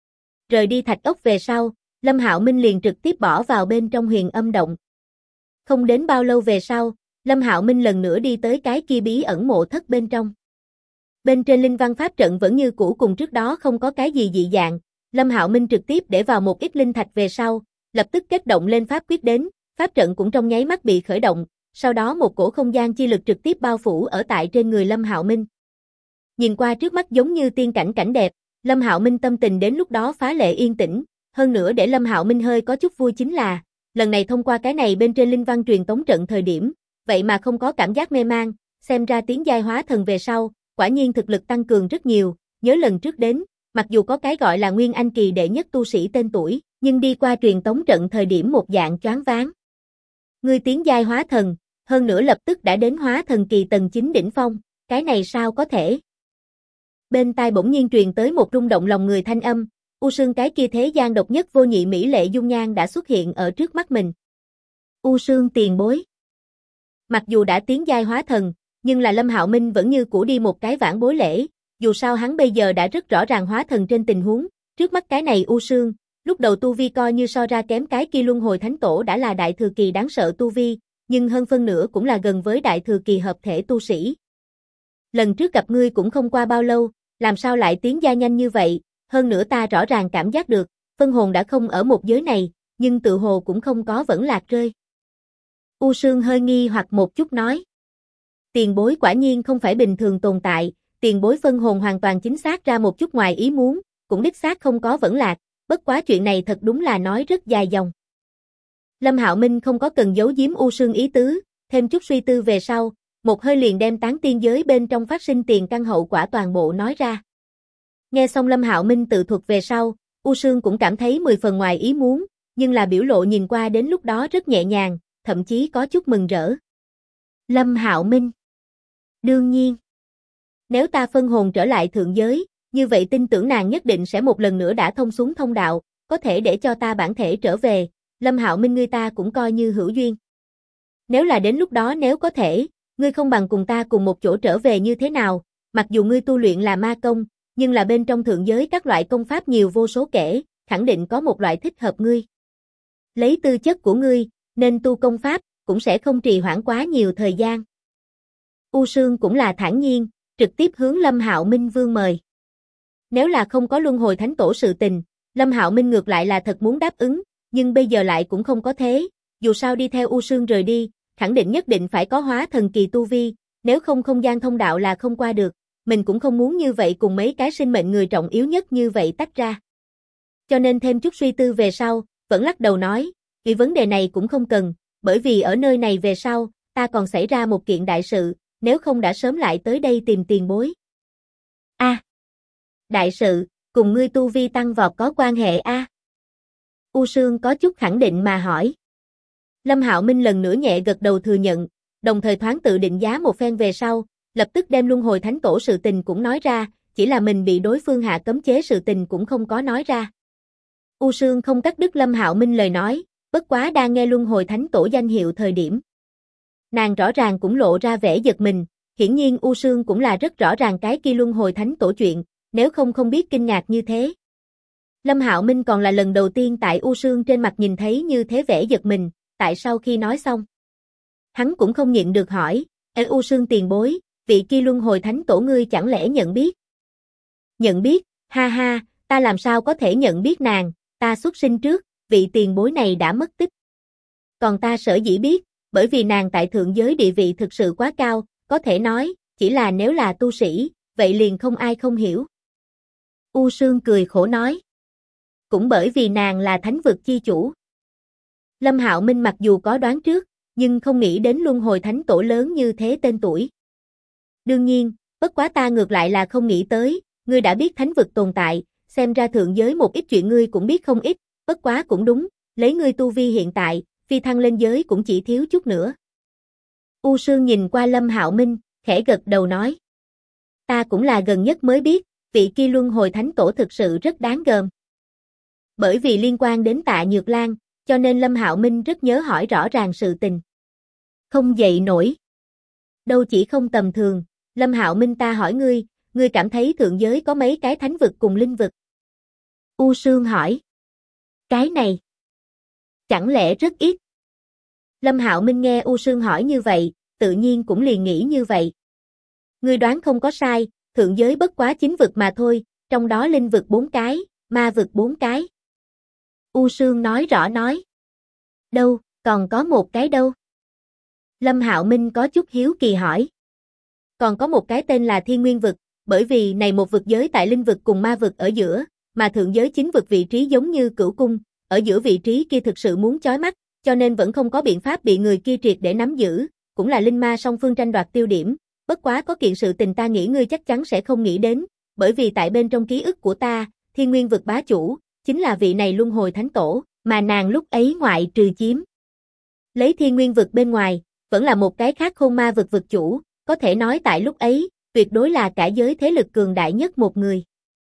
Rời đi thạch ốc về sau, Lâm Hạo Minh liền trực tiếp bỏ vào bên trong Huyền Âm động. Không đến bao lâu về sau, Lâm Hạo Minh lần nữa đi tới cái kia bí ẩn mộ thất bên trong. Bên trên linh văn pháp trận vẫn như cũ cùng trước đó không có cái gì dị dạng, Lâm Hạo Minh trực tiếp để vào một ít linh thạch về sau, lập tức kết động lên pháp quyết đến, pháp trận cũng trong nháy mắt bị khởi động, sau đó một cổ không gian chi lực trực tiếp bao phủ ở tại trên người Lâm Hạo Minh. Nhìn qua trước mắt giống như tiên cảnh cảnh đẹp, Lâm Hạo Minh tâm tình đến lúc đó phá lệ yên tĩnh, hơn nữa để Lâm Hạo Minh hơi có chút vui chính là, lần này thông qua cái này bên trên linh văn truyền tống trận thời điểm, vậy mà không có cảm giác mê mang, xem ra tiến giai hóa thần về sau, quả nhiên thực lực tăng cường rất nhiều, nhớ lần trước đến, mặc dù có cái gọi là Nguyên Anh kỳ đệ nhất tu sĩ tên tuổi, nhưng đi qua truyền tống trận thời điểm một dạng choáng váng. Ngươi tiến giai hóa thần, hơn nữa lập tức đã đến hóa thần kỳ tầng 9 đỉnh phong, cái này sao có thể? Bên tai bỗng nhiên truyền tới một rung động lòng người thanh âm, U Sương cái kia thế gian độc nhất vô nhị mỹ lệ dung nhan đã xuất hiện ở trước mắt mình. U Sương tiền bối. Mặc dù đã tiến giai hóa thần, nhưng là Lâm Hạo Minh vẫn như cũ đi một cái vãn bối lễ, dù sao hắn bây giờ đã rất rõ ràng hóa thần trên tình huống, trước mắt cái này U Sương, lúc đầu tu vi coi như so ra kém cái kia luân hồi thánh tổ đã là đại thừa kỳ đáng sợ tu vi, nhưng hơn phân nửa cũng là gần với đại thừa kỳ hợp thể tu sĩ. Lần trước gặp ngươi cũng không qua bao lâu, làm sao lại tiến gia nhanh như vậy, hơn nữa ta rõ ràng cảm giác được, phân hồn đã không ở một giới này, nhưng tự hồ cũng không có vẫn lạc rơi. U Sương hơi nghi hoặc một chút nói. Tiền bối quả nhiên không phải bình thường tồn tại, tiền bối phân hồn hoàn toàn chính xác ra một chút ngoài ý muốn, cũng đích xác không có vẫn lạc, bất quá chuyện này thật đúng là nói rất dài dòng. Lâm Hạo Minh không có cần giấu giếm U Sương ý tứ, thêm chút suy tư về sau, một hơi liền đem tán tiên giới bên trong phát sinh tiền căn hậu quả toàn bộ nói ra. Nghe xong Lâm Hạo Minh tự thuật về sau, U Sương cũng cảm thấy 10 phần ngoài ý muốn, nhưng là biểu lộ nhìn qua đến lúc đó rất nhẹ nhàng, thậm chí có chút mừng rỡ. Lâm Hạo Minh. Đương nhiên. Nếu ta phân hồn trở lại thượng giới, như vậy tin tưởng nàng nhất định sẽ một lần nữa đã thông xuống thông đạo, có thể để cho ta bản thể trở về, Lâm Hạo Minh ngươi ta cũng coi như hữu duyên. Nếu là đến lúc đó nếu có thể, ngươi không bằng cùng ta cùng một chỗ trở về như thế nào, mặc dù ngươi tu luyện là ma công, nhưng là bên trong thượng giới các loại công pháp nhiều vô số kể, khẳng định có một loại thích hợp ngươi. Lấy tư chất của ngươi, nên tu công pháp, cũng sẽ không trì hoãn quá nhiều thời gian. U Sương cũng là thản nhiên, trực tiếp hướng Lâm Hạo Minh vươn mời. Nếu là không có luân hồi thánh tổ sự tình, Lâm Hạo Minh ngược lại là thật muốn đáp ứng, nhưng bây giờ lại cũng không có thế, dù sao đi theo U Sương rời đi, khẳng định nhất định phải có hóa thần kỳ tu vi, nếu không không gian thông đạo là không qua được, mình cũng không muốn như vậy cùng mấy cái sinh mệnh người trọng yếu nhất như vậy tách ra. Cho nên thêm chút suy tư về sau, vẫn lắc đầu nói, vì vấn đề này cũng không cần, bởi vì ở nơi này về sau, ta còn xảy ra một kiện đại sự, nếu không đã sớm lại tới đây tìm tiền bối. Đại sự, cùng ngươi tu vi tăng vọt có quan hệ a? U Sương có chút khẳng định mà hỏi. Lâm Hạo Minh lần nữa nhẹ gật đầu thừa nhận, đồng thời thoáng tự định giá một phen về sau, lập tức đem luân hồi thánh tổ sự tình cũng nói ra, chỉ là mình bị đối phương hạ cấm chế sự tình cũng không có nói ra. U Sương không cắt đứt Lâm Hạo Minh lời nói, bất quá đang nghe luân hồi thánh tổ danh hiệu thời điểm. Nàng rõ ràng cũng lộ ra vẻ giật mình, hiển nhiên U Sương cũng là rất rõ ràng cái kia luân hồi thánh tổ chuyện, nếu không biết kinh ngạc như thế. Lâm Hạo Minh còn là lần đầu tiên tại U Sương trên mặt nhìn thấy như thế vẻ giật mình, tại sau khi nói xong. Hắn cũng không nhịn được hỏi, U Sương tiền bối, vị kia luân hồi thánh tổ ngươi chẳng lẽ nhận biết? Nhận biết, ha ha, ta làm sao có thể nhận biết nàng, ta xuất sinh trước, vị tiền bối này đã mất tích. Còn ta sở dĩ biết, bởi vì nàng tại thượng giới địa vị thực sự quá cao, có thể nói, chỉ là nếu là tu sĩ, vậy liền không ai không hiểu. U Sương cười khổ nói. Cũng bởi vì nàng là thánh vực chi chủ. Lâm Hạo Minh mặc dù có đoán trước, nhưng không nghĩ đến luân hồi thánh tổ lớn như thế tên tuổi. Đương nhiên, bất quá ta ngược lại là không nghĩ tới, ngươi đã biết thánh vực tồn tại, xem ra thượng giới một ít chuyện ngươi cũng biết không ít, bất quá cũng đúng, lấy ngươi tu vi hiện tại, phi thăng lên giới cũng chỉ thiếu chút nữa. U Sương nhìn qua Lâm Hạo Minh, khẽ gật đầu nói. Ta cũng là gần nhất mới biết, vị kia luân hồi thánh tổ thực sự rất đáng gờm. Bởi vì liên quan đến Tạ Nhược Lan, cho nên Lâm Hạo Minh rất nhớ hỏi rõ ràng sự tình. Không dậy nổi. Đâu chỉ không tầm thường, Lâm Hạo Minh ta hỏi ngươi cảm thấy thượng giới có mấy cái thánh vực cùng linh vực? U Sương hỏi. Cái này, chẳng lẽ rất ít? Lâm Hạo Minh nghe U Sương hỏi như vậy, tự nhiên cũng liền nghĩ như vậy. Ngươi đoán không có sai, thượng giới bất quá 9 vực mà thôi, trong đó linh vực 4 cái, ma vực 4 cái. U Sương nói rõ nói. Đâu, còn có một cái đâu? Lâm Hạo Minh có chút hiếu kỳ hỏi. Còn có một cái tên là Thiên Nguyên vực, bởi vì này một vực giới tại linh vực cùng ma vực ở giữa, mà thượng giới 9 vực vị trí giống như cửu cung, ở giữa vị trí kia thực sự muốn chói mắt, cho nên vẫn không có biện pháp bị người kia triệt để nắm giữ, cũng là linh ma song phương tranh đoạt tiêu điểm, bất quá có kiện sự tình ta nghĩ ngươi chắc chắn sẽ không nghĩ đến, bởi vì tại bên trong ký ức của ta, Thiên Nguyên vực bá chủ, chính là vị này luân hồi thánh tổ, mà nàng lúc ấy ngoại trừ chiếm. Lấy Thiên Nguyên vực bên ngoài, vẫn là một cái khác Khôn Ma vực vực chủ, có thể nói tại lúc ấy, tuyệt đối là cả giới thế lực cường đại nhất một người.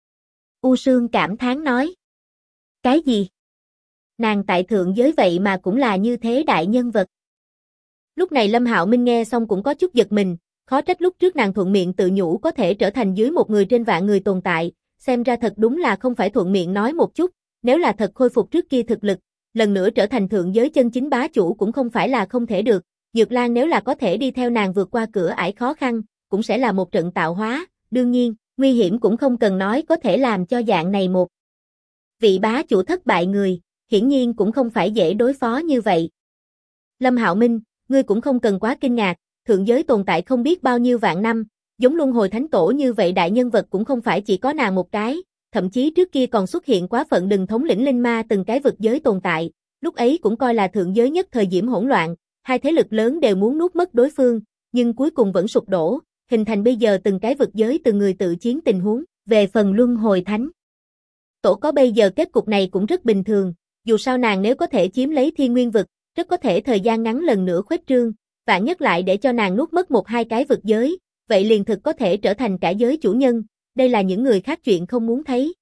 U Sương cảm thán nói. Cái gì? Nàng tại thượng giới vậy mà cũng là như thế đại nhân vật. Lúc này Lâm Hạo Minh nghe xong cũng có chút giật mình, khó trách lúc trước nàng thuận miệng tự nhủ có thể trở thành dưới một người trên vạn người tồn tại, xem ra thật đúng là không phải thuận miệng nói một chút, nếu là thật khôi phục trước kia thực lực, lần nữa trở thành thượng giới chân chính bá chủ cũng không phải là không thể được, Dược Lan nếu là có thể đi theo nàng vượt qua cửa ải khó khăn, cũng sẽ là một trận tạo hóa, đương nhiên, nguy hiểm cũng không cần nói có thể làm cho dạng này một vị bá chủ thất bại người, hiển nhiên cũng không phải dễ đối phó như vậy. Lâm Hạo Minh, ngươi cũng không cần quá kinh ngạc, thượng giới tồn tại không biết bao nhiêu vạn năm, giống luân hồi thánh tổ như vậy đại nhân vật cũng không phải chỉ có nàng một cái, thậm chí trước kia còn xuất hiện quá phận đừng thống lĩnh linh ma từng cái vực giới tồn tại, lúc ấy cũng coi là thượng giới nhất thời diễm hỗn loạn, hai thế lực lớn đều muốn nuốt mất đối phương, nhưng cuối cùng vẫn sụp đổ, hình thành bây giờ từng cái vực giới từng người tự chiến tình huống, về phần luân hồi thánh tổ có bây giờ kết cục này cũng rất bình thường, dù sao nàng nếu có thể chiếm lấy Thiên Nguyên vực, rất có thể thời gian ngắn lần nữa khuếch trương, vạn nhất lại để cho nàng nuốt mất một hai cái vực giới, vậy liền thực có thể trở thành cả giới chủ nhân, đây là những người khác chuyện không muốn thấy.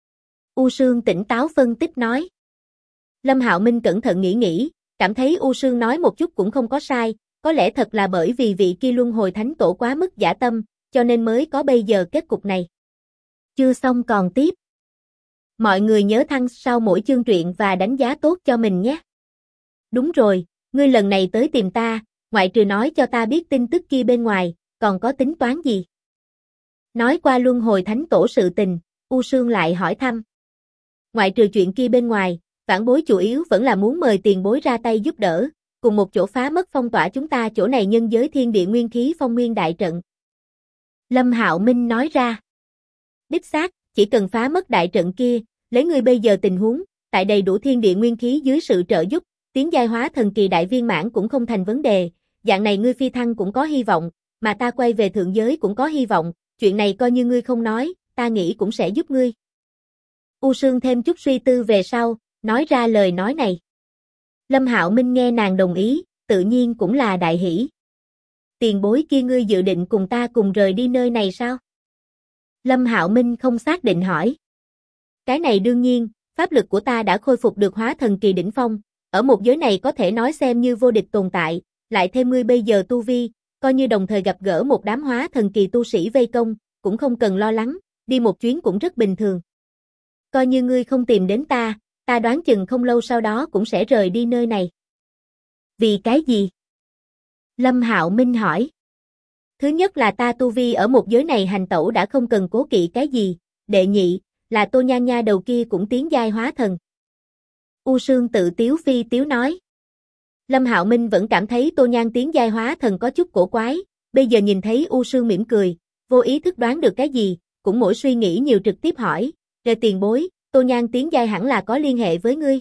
U Sương tỉnh táo phân tích nói. Lâm Hạo Minh cẩn thận nghĩ, cảm thấy U Sương nói một chút cũng không có sai, có lẽ thật là bởi vì vị kia luân hồi thánh tổ quá mức dã tâm, cho nên mới có bây giờ kết cục này. Chưa xong còn tiếp. Mọi người nhớ thăng sau mỗi chương truyện và đánh giá tốt cho mình nhé. Đúng rồi, ngươi lần này tới tìm ta, ngoại trừ nói cho ta biết tin tức kia bên ngoài, còn có tính toán gì? Nói qua luân hồi thánh tổ sự tình, U Sương lại hỏi thăm. Ngoại trừ chuyện kia bên ngoài, vãn bối chủ yếu vẫn là muốn mời tiền bối ra tay giúp đỡ, cùng một chỗ phá mất phong tỏa chúng ta chỗ này nhân giới thiên địa nguyên khí phong nguyên đại trận. Lâm Hạo Minh nói ra. Đích xác, chỉ cần phá mất đại trận kia, lấy ngươi bây giờ tình huống, tại đầy đủ thiên địa nguyên khí dưới sự trợ giúp, tiến giai hóa thần kỳ đại viên mãn cũng không thành vấn đề, dạng này ngươi phi thăng cũng có hy vọng, mà ta quay về thượng giới cũng có hy vọng, chuyện này coi như ngươi không nói, ta nghĩ cũng sẽ giúp ngươi. U Sương thêm chút suy tư về sau, nói ra lời nói này. Lâm Hạo Minh nghe nàng đồng ý, tự nhiên cũng là đại hỷ. Tiền bối kia ngươi dự định cùng ta cùng rời đi nơi này sao? Lâm Hạo Minh không xác định hỏi. Cái này đương nhiên, pháp lực của ta đã khôi phục được hóa thần kỳ đỉnh phong, ở một giới này có thể nói xem như vô địch tồn tại, lại thêm ngươi bây giờ tu vi, coi như đồng thời gặp gỡ một đám hóa thần kỳ tu sĩ vây công, cũng không cần lo lắng, đi một chuyến cũng rất bình thường. Coi như ngươi không tìm đến ta, ta đoán chừng không lâu sau đó cũng sẽ rời đi nơi này. Vì cái gì? Lâm Hạo Minh hỏi. Thứ nhất là ta tu vi ở một giới này hành tẩu đã không cần cố kỵ cái gì, đệ nhị, là Tô Nhan nha đầu kia cũng tiến giai hóa thần. U Sương tự tiếu phi tiếu nói. Lâm Hạo Minh vẫn cảm thấy Tô Nhan tiến giai hóa thần có chút cổ quái, bây giờ nhìn thấy U Sương mỉm cười, vô ý thức đoán được cái gì, cũng mỗi suy nghĩ nhiều trực tiếp hỏi, "Về tiền bối, Tô Nhan tiến giai hẳn là có liên hệ với ngươi.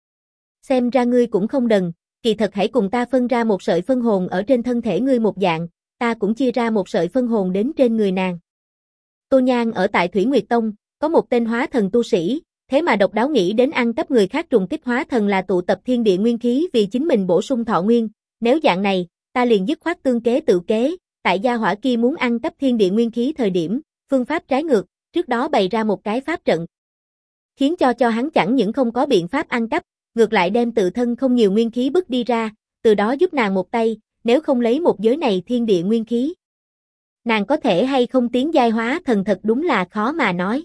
Xem ra ngươi cũng không đần, kỳ thật hãy cùng ta phân ra một sợi phân hồn ở trên thân thể ngươi một dạng, ta cũng chia ra một sợi phân hồn đến trên người nàng." Tô Nhan ở tại Thủy Nguyệt Tông, có một tên hóa thần tu sĩ, thế mà độc đáo nghĩ đến ăn cắp người khác trùng kích hóa thần là tụ tập thiên địa nguyên khí vì chính mình bổ sung thọ nguyên, nếu dạng này, ta liền dứt khoát tương kế tự kế, tại gia hỏa kia muốn ăn cắp thiên địa nguyên khí thời điểm, phương pháp trái ngược, trước đó bày ra một cái pháp trận. Khiến cho hắn chẳng những không có biện pháp ăn cắp, ngược lại đem tự thân không nhiều nguyên khí bức đi ra, từ đó giúp nàng một tay, nếu không lấy một giới này thiên địa nguyên khí. Nàng có thể hay không tiến giai hóa thần thật đúng là khó mà nói.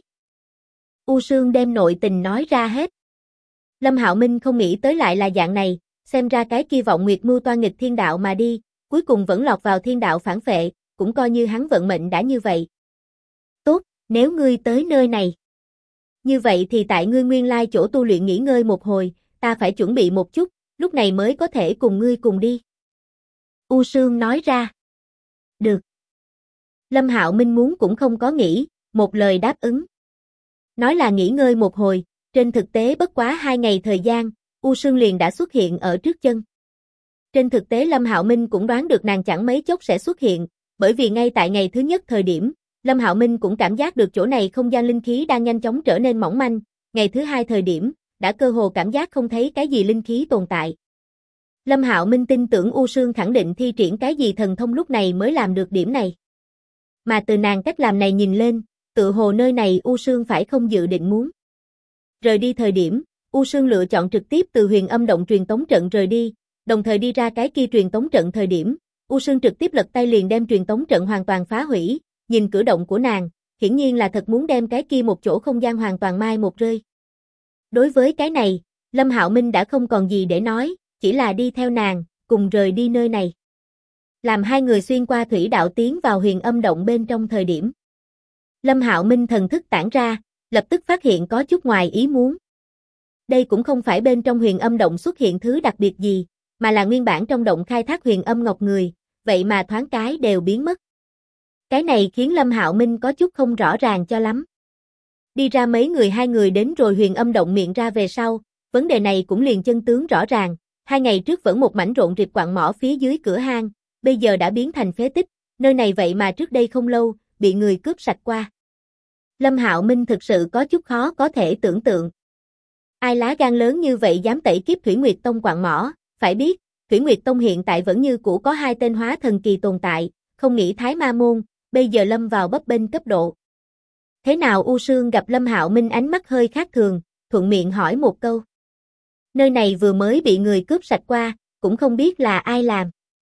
U Sương đem nội tình nói ra hết. Lâm Hạo Minh không nghĩ tới lại là dạng này, xem ra cái kia vọng nguyệt mưu toan nghịch thiên đạo mà đi, cuối cùng vẫn lọt vào thiên đạo phản phệ, cũng coi như hắn vận mệnh đã như vậy. Tốt, nếu ngươi tới nơi này. Như vậy thì tại ngươi nguyên lai chỗ tu luyện nghỉ ngơi một hồi, ta phải chuẩn bị một chút, lúc này mới có thể cùng ngươi cùng đi. U Sương nói ra. Được. Lâm Hạo Minh muốn cũng không có nghĩ, một lời đáp ứng. Nói là nghỉ ngơi một hồi, trên thực tế bất quá 2 ngày thời gian, U Sương liền đã xuất hiện ở trước chân. Trên thực tế Lâm Hạo Minh cũng đoán được nàng chẳng mấy chốc sẽ xuất hiện, bởi vì ngay tại ngày thứ nhất thời điểm, Lâm Hạo Minh cũng cảm giác được chỗ này không gian linh khí đang nhanh chóng trở nên mỏng manh, ngày thứ hai thời điểm, đã cơ hồ cảm giác không thấy cái gì linh khí tồn tại. Lâm Hạo Minh tin tưởng U Sương khẳng định thi triển cái gì thần thông lúc này mới làm được điểm này. Mà từ nàng cách làm này nhìn lên, tự hồ nơi này U Sương phải không dự định muốn. Rời đi thời điểm, U Sương lựa chọn trực tiếp từ Huyền Âm Động truyền tống trận rời đi, đồng thời đi ra cái kia truyền tống trận thời điểm, U Sương trực tiếp lật tay liền đem truyền tống trận hoàn toàn phá hủy, nhìn cử động của nàng, hiển nhiên là thật muốn đem cái kia một chỗ không gian hoàn toàn mai một rơi. Đối với cái này, Lâm Hạo Minh đã không còn gì để nói, chỉ là đi theo nàng, cùng rời đi nơi này. Làm hai người xuyên qua thủy đạo tiến vào Huyền Âm Động bên trong thời điểm. Lâm Hạo Minh thần thức tản ra, lập tức phát hiện có chút ngoài ý muốn. Đây cũng không phải bên trong Huyền Âm Động xuất hiện thứ đặc biệt gì, mà là nguyên bản trong động khai thác Huyền Âm Ngọc người, vậy mà thoáng cái đều biến mất. Cái này khiến Lâm Hạo Minh có chút không rõ ràng cho lắm. Đi ra mấy người hai người đến rồi Huyền Âm Động miệng ra về sau, vấn đề này cũng liền chân tướng rõ ràng, 2 ngày trước vẫn một mảnh rộn rịp quặng mỏ phía dưới cửa hang, bây giờ đã biến thành phế tích, nơi này vậy mà trước đây không lâu, bị người cướp sạch qua. Lâm Hạo Minh thực sự có chút khó có thể tưởng tượng. Ai lá gan lớn như vậy dám tẩy kiếp Thủy Nguyệt Tông quặng mỏ, phải biết, Thủy Nguyệt Tông hiện tại vẫn như cũ có 2 tên hóa thần kỳ tồn tại, không nghĩ Thái Ma Môn, bây giờ lâm vào bấp bênh cấp độ. Thế nào U Sương gặp Lâm Hạo Minh ánh mắt hơi khác thường, thuận miệng hỏi một câu. Nơi này vừa mới bị người cướp sạch qua, cũng không biết là ai làm.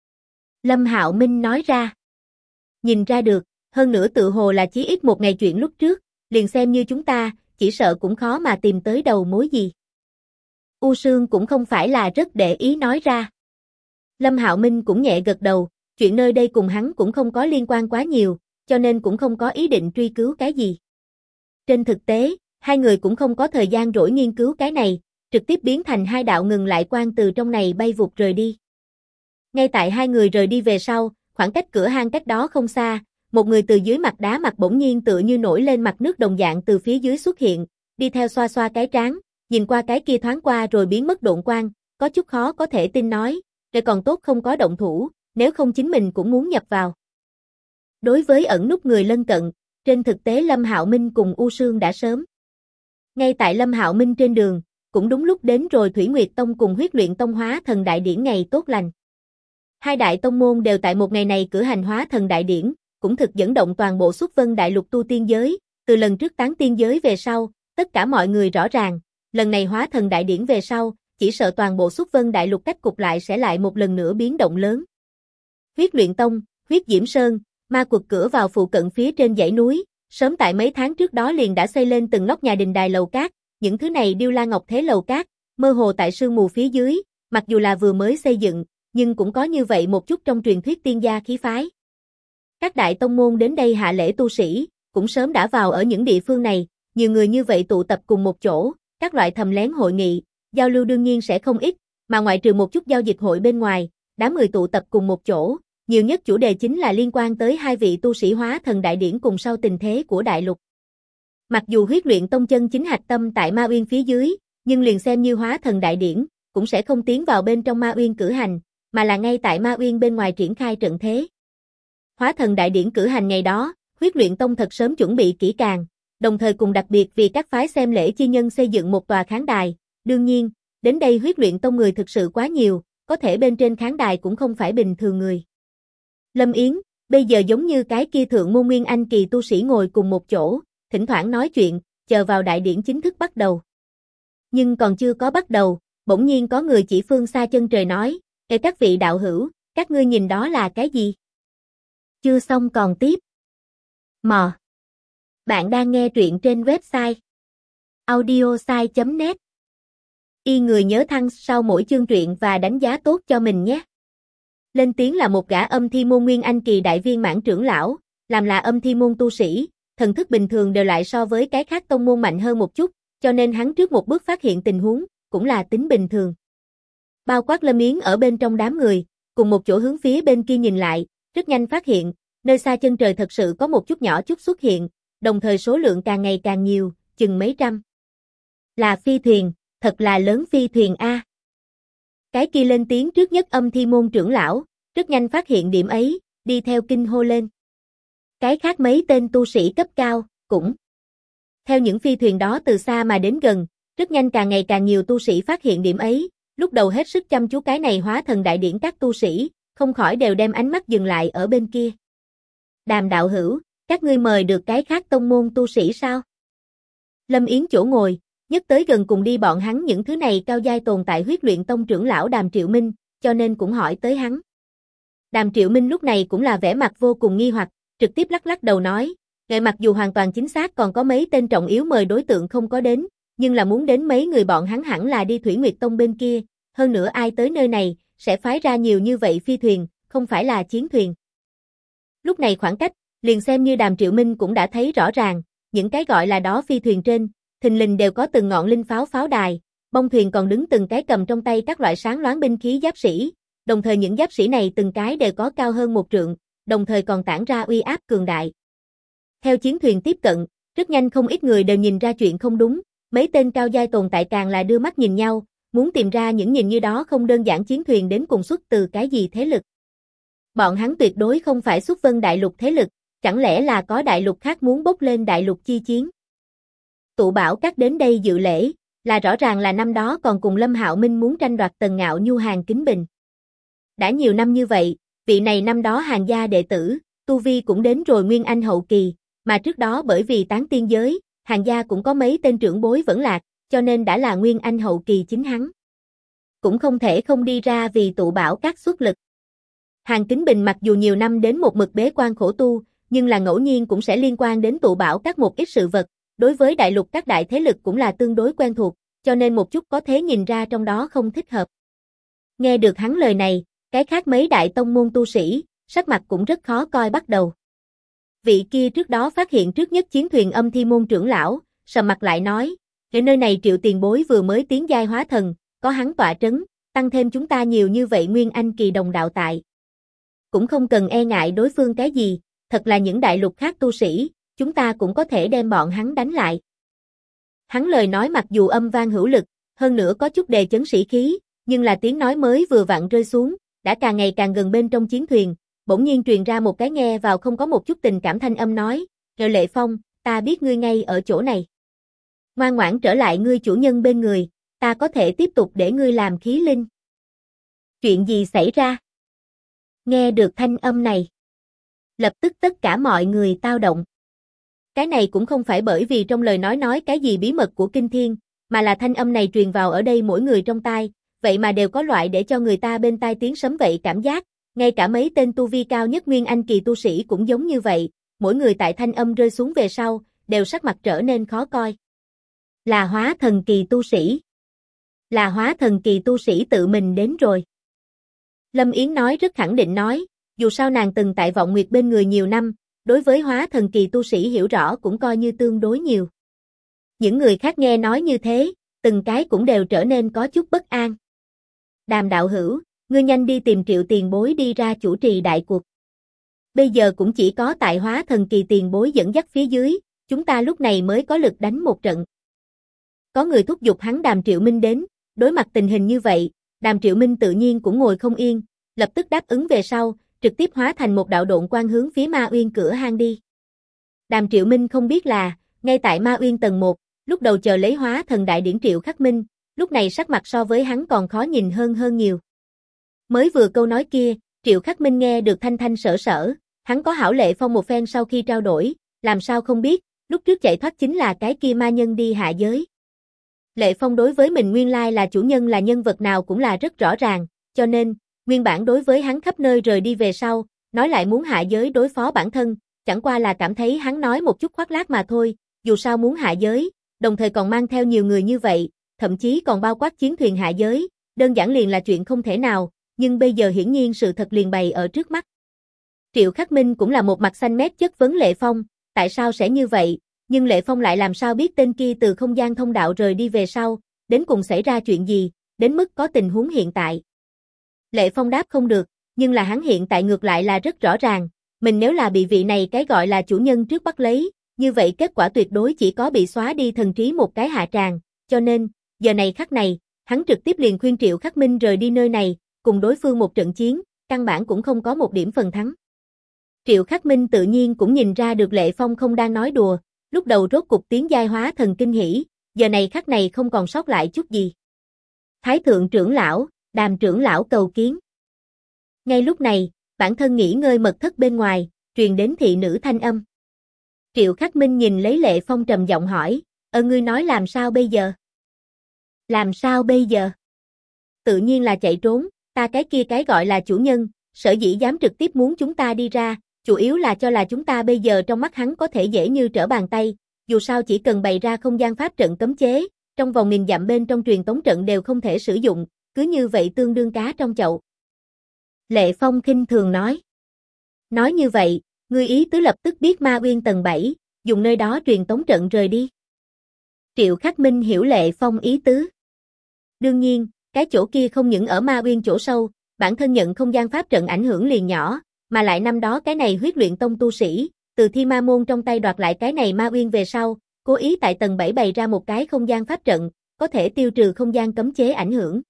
Lâm Hạo Minh nói ra. Nhìn ra được, hơn nữa tự hồ là chí ít một ngày chuyện lúc trước, liền xem như chúng ta, chỉ sợ cũng khó mà tìm tới đầu mối gì. U Sương cũng không phải là rất để ý nói ra. Lâm Hạo Minh cũng nhẹ gật đầu, chuyện nơi đây cùng hắn cũng không có liên quan quá nhiều, cho nên cũng không có ý định truy cứu cái gì. Trên thực tế, hai người cũng không có thời gian rỗi nghiên cứu cái này, trực tiếp biến thành hai đạo ngừng lại quang từ trong này bay vụt rời đi. Ngay tại hai người rời đi về sau, khoảng cách cửa hang cách đó không xa, một người từ dưới mặt đá mặt bỗng nhiên tựa như nổi lên mặt nước đồng dạng từ phía dưới xuất hiện, đi theo xoa xoa cái trán, nhìn qua cái kia thoáng qua rồi biến mất độn quang, có chút khó có thể tin nói, rồi còn tốt không có động thủ, nếu không chính mình cũng muốn nhập vào. Đối với ẩn núp người lân cận, trên thực tế Lâm Hạo Minh cùng U Sương đã sớm. Ngay tại Lâm Hạo Minh trên đường, cũng đúng lúc đến rồi Thủy Nguyệt Tông cùng Huyết Luyện Tông hóa thần đại điển ngày tốt lành. Hai đại tông môn đều tại một ngày này cử hành hóa thần đại điển, cũng thực dẫn động toàn bộ Xuất Vân Đại Lục tu tiên giới, từ lần trước tán tiên giới về sau, tất cả mọi người rõ ràng, lần này hóa thần đại điển về sau, chỉ sợ toàn bộ Xuất Vân Đại Lục cách cục lại sẽ lại một lần nữa biến động lớn. Huyết Luyện Tông, Huyết Diễm Sơn, ma quật cửa vào phụ cận phía trên dãy núi, sớm tại mấy tháng trước đó liền đã xây lên từng nóc nhà đình đài lầu cát, những thứ này điêu la ngọc thế lầu cát, mơ hồ tại sương mù phía dưới, mặc dù là vừa mới xây dựng, nhưng cũng có như vậy một chút trong truyền thuyết tiên gia khí phái. Các đại tông môn đến đây hạ lễ tu sĩ, cũng sớm đã vào ở những địa phương này, nhiều người như vậy tụ tập cùng một chỗ, các loại thầm lén hội nghị, giao lưu đương nhiên sẽ không ít, mà ngoại trừ một chút giao dịch hội bên ngoài, đám người tụ tập cùng một chỗ, nhiều nhất chủ đề chính là liên quan tới hai vị tu sĩ hóa thần đại điển cùng sau tình thế của đại lục. Mặc dù Huyết Luyện Tông chân chính hạch tâm tại Ma Uyên phía dưới, nhưng liền xem như hóa thần đại điển, cũng sẽ không tiến vào bên trong Ma Uyên cử hành, mà là ngay tại Ma Uyên bên ngoài triển khai trận thế. Hóa thần đại điển cử hành ngày đó, Huyết Luyện Tông thật sớm chuẩn bị kỹ càng, đồng thời cùng đặc biệt vì các phái xem lễ chi nhân xây dựng một tòa khán đài, đương nhiên, đến đây Huyết Luyện Tông người thực sự quá nhiều, có thể bên trên khán đài cũng không phải bình thường người. Lâm Yến, bây giờ giống như cái kia thượng môn nguyên anh kỳ tu sĩ ngồi cùng một chỗ, thỉnh thoảng nói chuyện, chờ vào đại điển chính thức bắt đầu. Nhưng còn chưa có bắt đầu, bỗng nhiên có người chỉ phương xa chân trời nói, "Ê các vị đạo hữu, các ngươi nhìn đó là cái gì?" Chưa xong còn tiếp. Mò. Bạn đang nghe truyện trên website audiosai.net. Y người nhớ thăng sau mỗi chương truyện và đánh giá tốt cho mình nhé. Lên tiếng là một gã âm thi môn nguyên anh kỳ đại viên mãn trưởng lão, làm là âm thi môn tu sĩ, thần thức bình thường đều lại so với cái khác tông môn mạnh hơn một chút, cho nên hắn trước một bước phát hiện tình huống, cũng là tính bình thường. Bao quát Lâm Yến ở bên trong đám người, cùng một chỗ hướng phía bên kia nhìn lại, rất nhanh phát hiện, nơi xa chân trời thật sự có một chút nhỏ chút xuất hiện, đồng thời số lượng càng ngày càng nhiều, chừng mấy trăm. Là phi thuyền, thật là lớn phi thuyền a. Cái kia lên tiếng trước nhất âm thi môn trưởng lão, rất nhanh phát hiện điểm ấy, đi theo kinh hô lên. Cái khác mấy tên tu sĩ cấp cao, cũng theo những phi thuyền đó từ xa mà đến gần, rất nhanh càng ngày càng nhiều tu sĩ phát hiện điểm ấy, lúc đầu hết sức chăm chú cái này hóa thần đại điển các tu sĩ, không khỏi đều đem ánh mắt dừng lại ở bên kia. Đàm đạo hữu, các ngươi mời được cái khác tông môn tu sĩ sao? Lâm Yến chỗ ngồi, nhất tới gần cùng đi bọn hắn những thứ này cao giai tồn tại Huyết Luyện Tông trưởng lão Đàm Triệu Minh, cho nên cũng hỏi tới hắn. Đàm Triệu Minh lúc này cũng là vẻ mặt vô cùng nghi hoặc, trực tiếp lắc lắc đầu nói, "Ngài mặc dù hoàn toàn chính xác còn có mấy tên trọng yếu mời đối tượng không có đến, nhưng là muốn đến mấy người bọn hắn hẳn là đi Thủy Nguyệt Tông bên kia, hơn nữa ai tới nơi này, sẽ phái ra nhiều như vậy phi thuyền, không phải là chiến thuyền." Lúc này khoảng cách, liền xem như Đàm Triệu Minh cũng đã thấy rõ ràng, những cái gọi là đó phi thuyền trên, thình lình đều có từng ngọn linh pháo pháo đài, bông thuyền còn đứng từng cái cầm trong tay các loại sáng loáng binh khí giáp sĩ, đồng thời những giáp sĩ này từng cái đều có cao hơn 1 trượng, đồng thời còn tản ra uy áp cường đại. Theo chiến thuyền tiếp cận, rất nhanh không ít người đều nhìn ra chuyện không đúng, mấy tên cao giai tồn tại càng là đưa mắt nhìn nhau, muốn tìm ra những nhìn như đó không đơn giản chiến thuyền đến cùng xuất từ cái gì thế lực. Bọn hắn tuyệt đối không phải Xuất Vân Đại Lục thế lực, chẳng lẽ là có đại lục khác muốn bốc lên đại lục chi chiến. Tụ Bảo Các đến đây dự lễ, là rõ ràng là năm đó còn cùng Lâm Hạo Minh muốn tranh đoạt Tần Ngạo Nhu hàng kính bình. Đã nhiều năm như vậy, vị này năm đó hàng gia đệ tử, tu vi cũng đến rồi Nguyên Anh hậu kỳ, mà trước đó bởi vì tán tiên giới, hàng gia cũng có mấy tên trưởng bối vẫn lạc, cho nên đã là Nguyên Anh hậu kỳ chính hắn. Cũng không thể không đi ra vì Tụ Bảo Các xuất lực. Hàng Kính Bình mặc dù nhiều năm đến một mực bế quan khổ tu, nhưng là ngẫu nhiên cũng sẽ liên quan đến Tụ Bảo Các một ít sự vật, đối với đại lục các đại thế lực cũng là tương đối quen thuộc, cho nên một chút có thể nhìn ra trong đó không thích hợp. Nghe được hắn lời này, cái khác mấy đại tông môn tu sĩ, sắc mặt cũng rất khó coi bắt đầu. Vị kia trước đó phát hiện trước nhất chiến thuyền Âm Thi môn trưởng lão, sầm mặt lại nói, ở nơi này Triệu tiền bối vừa mới tiến giai hóa thần, có hắn tọa trấn, tăng thêm chúng ta nhiều như vậy nguyên anh kỳ đồng đạo tại. Cũng không cần e ngại đối phương cái gì, thật là những đại lục khác tu sĩ, chúng ta cũng có thể đem bọn hắn đánh lại. Hắn lời nói mặc dù âm vang hữu lực, hơn nữa có chút đề chấn sĩ khí, nhưng là tiếng nói mới vừa vặn rơi xuống, đã càng ngày càng gần bên trong chiến thuyền, bỗng nhiên truyền ra một cái nghe vào không có một chút tình cảm thanh âm nói, Lệ Phong, ta biết ngươi ngay ở chỗ này. Ngoan ngoãn trở lại ngươi chủ nhân bên người, ta có thể tiếp tục để ngươi làm khí linh. Chuyện gì xảy ra? Nghe được thanh âm này. Lập tức tất cả mọi người tao động. Cái này cũng không phải bởi vì trong lời nói cái gì bí mật của Kinh Thiên, mà là thanh âm này truyền vào ở đây mỗi người trong tai, vậy mà đều có loại để cho người ta bên tai tiếng sấm vậy cảm giác, ngay cả mấy tên tu vi cao nhất nguyên anh kỳ tu sĩ cũng giống như vậy, mỗi người tại thanh âm rơi xuống về sau, đều sắc mặt trở nên khó coi. Là hóa thần kỳ tu sĩ. Là hóa thần kỳ tu sĩ tự mình đến rồi. Lâm Yến nói rất khẳng định nói, dù sao nàng từng tại Vọng Nguyệt bên người nhiều năm, đối với hóa thần kỳ tu sĩ hiểu rõ cũng coi như tương đối nhiều. Những người khác nghe nói như thế, từng cái cũng đều trở nên có chút bất an. Đàm đạo hữu, ngươi nhanh đi tìm Triệu tiền bối đi ra chủ trì đại cuộc. Bây giờ cũng chỉ có tại hóa thần kỳ tiền bối dẫn dắt phía dưới, chúng ta lúc này mới có lực đánh một trận. Có người thúc giục hắn Đàm Triệu Minh đến, đối mặt tình hình như vậy, Đàm Triệu Minh tự nhiên cũng ngồi không yên, lập tức đáp ứng về sau, trực tiếp hóa thành một đạo độn quang hướng phía Ma Uyên cửa hang đi. Đàm Triệu Minh không biết là, ngay tại Ma Uyên tầng 1, lúc đầu chờ lấy hóa thần đại điển Triệu Khắc Minh, lúc này sắc mặt so với hắn còn khó nhìn hơn nhiều. Mới vừa câu nói kia, Triệu Khắc Minh nghe được thanh thanh sở sở, hắn có hảo Lệ Phong một phen sau khi trao đổi, làm sao không biết, lúc trước chạy thoát chính là cái kia ma nhân đi hạ giới. Lệ Phong đối với mình nguyên lai là chủ nhân là nhân vật nào cũng là rất rõ ràng, cho nên, nguyên bản đối với hắn khắp nơi rời đi về sau, nói lại muốn hạ giới đối phó bản thân, chẳng qua là cảm thấy hắn nói một chút khoác lác mà thôi, dù sao muốn hạ giới, đồng thời còn mang theo nhiều người như vậy, thậm chí còn bao quát chiến thuyền hạ giới, đơn giản liền là chuyện không thể nào, nhưng bây giờ hiển nhiên sự thật liền bày ở trước mắt. Triệu Khắc Minh cũng là một mặt xanh mét chất vấn Lệ Phong, tại sao sẽ như vậy, nhưng Lệ Phong lại làm sao biết tên kia từ không gian thông đạo rời đi về sau, đến cùng xảy ra chuyện gì, đến mức có tình huống hiện tại. Lệ Phong đáp không được, nhưng là hắn hiện tại ngược lại là rất rõ ràng, mình nếu là bị vị này cái gọi là chủ nhân trước bắt lấy, như vậy kết quả tuyệt đối chỉ có bị xóa đi thần trí một cái hạ tràng, cho nên, giờ này khắc này, hắn trực tiếp liền khuyên Triệu Khắc Minh rời đi nơi này, cùng đối phương một trận chiến, căn bản cũng không có một điểm phần thắng. Triệu Khắc Minh tự nhiên cũng nhìn ra được Lệ Phong không đang nói đùa, lúc đầu rốt cục tiến giai hóa thần kinh hỉ, giờ này khắc này không còn sót lại chút gì. Thái thượng trưởng lão, Đàm trưởng lão cầu kiến. Ngay lúc này, bản thân nghỉ ngơi mật thất bên ngoài, truyền đến thị nữ thanh âm. Triệu Khắc Minh nhìn lấy Lệ Phong trầm giọng hỏi, ngươi nói làm sao bây giờ? Làm sao bây giờ? Tự nhiên là chạy trốn, ta cái kia cái gọi là chủ nhân, sở dĩ dám trực tiếp muốn chúng ta đi ra, chủ yếu là cho là chúng ta bây giờ trong mắt hắn có thể dễ như trở bàn tay, dù sao chỉ cần bày ra không gian pháp trận cấm chế, trong vòng 1000 dặm bên trong truyền tống trận đều không thể sử dụng, cứ như vậy tương đương cá trong chậu. Lệ Phong khinh thường nói. Nói như vậy, ngươi ý tứ lập tức biết Ma Uyên tầng 7, dùng nơi đó truyền tống trận rời đi. Triệu Khắc Minh hiểu Lệ Phong ý tứ. Đương nhiên, cái chỗ kia không những ở Ma Uyên chỗ sâu, bản thân nhận không gian pháp trận ảnh hưởng liền nhỏ, mà lại năm đó cái này huyết luyện tông tu sĩ, từ Thi Ma môn trong tay đoạt lại cái này Ma Uyên về sau, cố ý tại tầng 7 bày ra một cái không gian pháp trận, có thể tiêu trừ không gian cấm chế ảnh hưởng.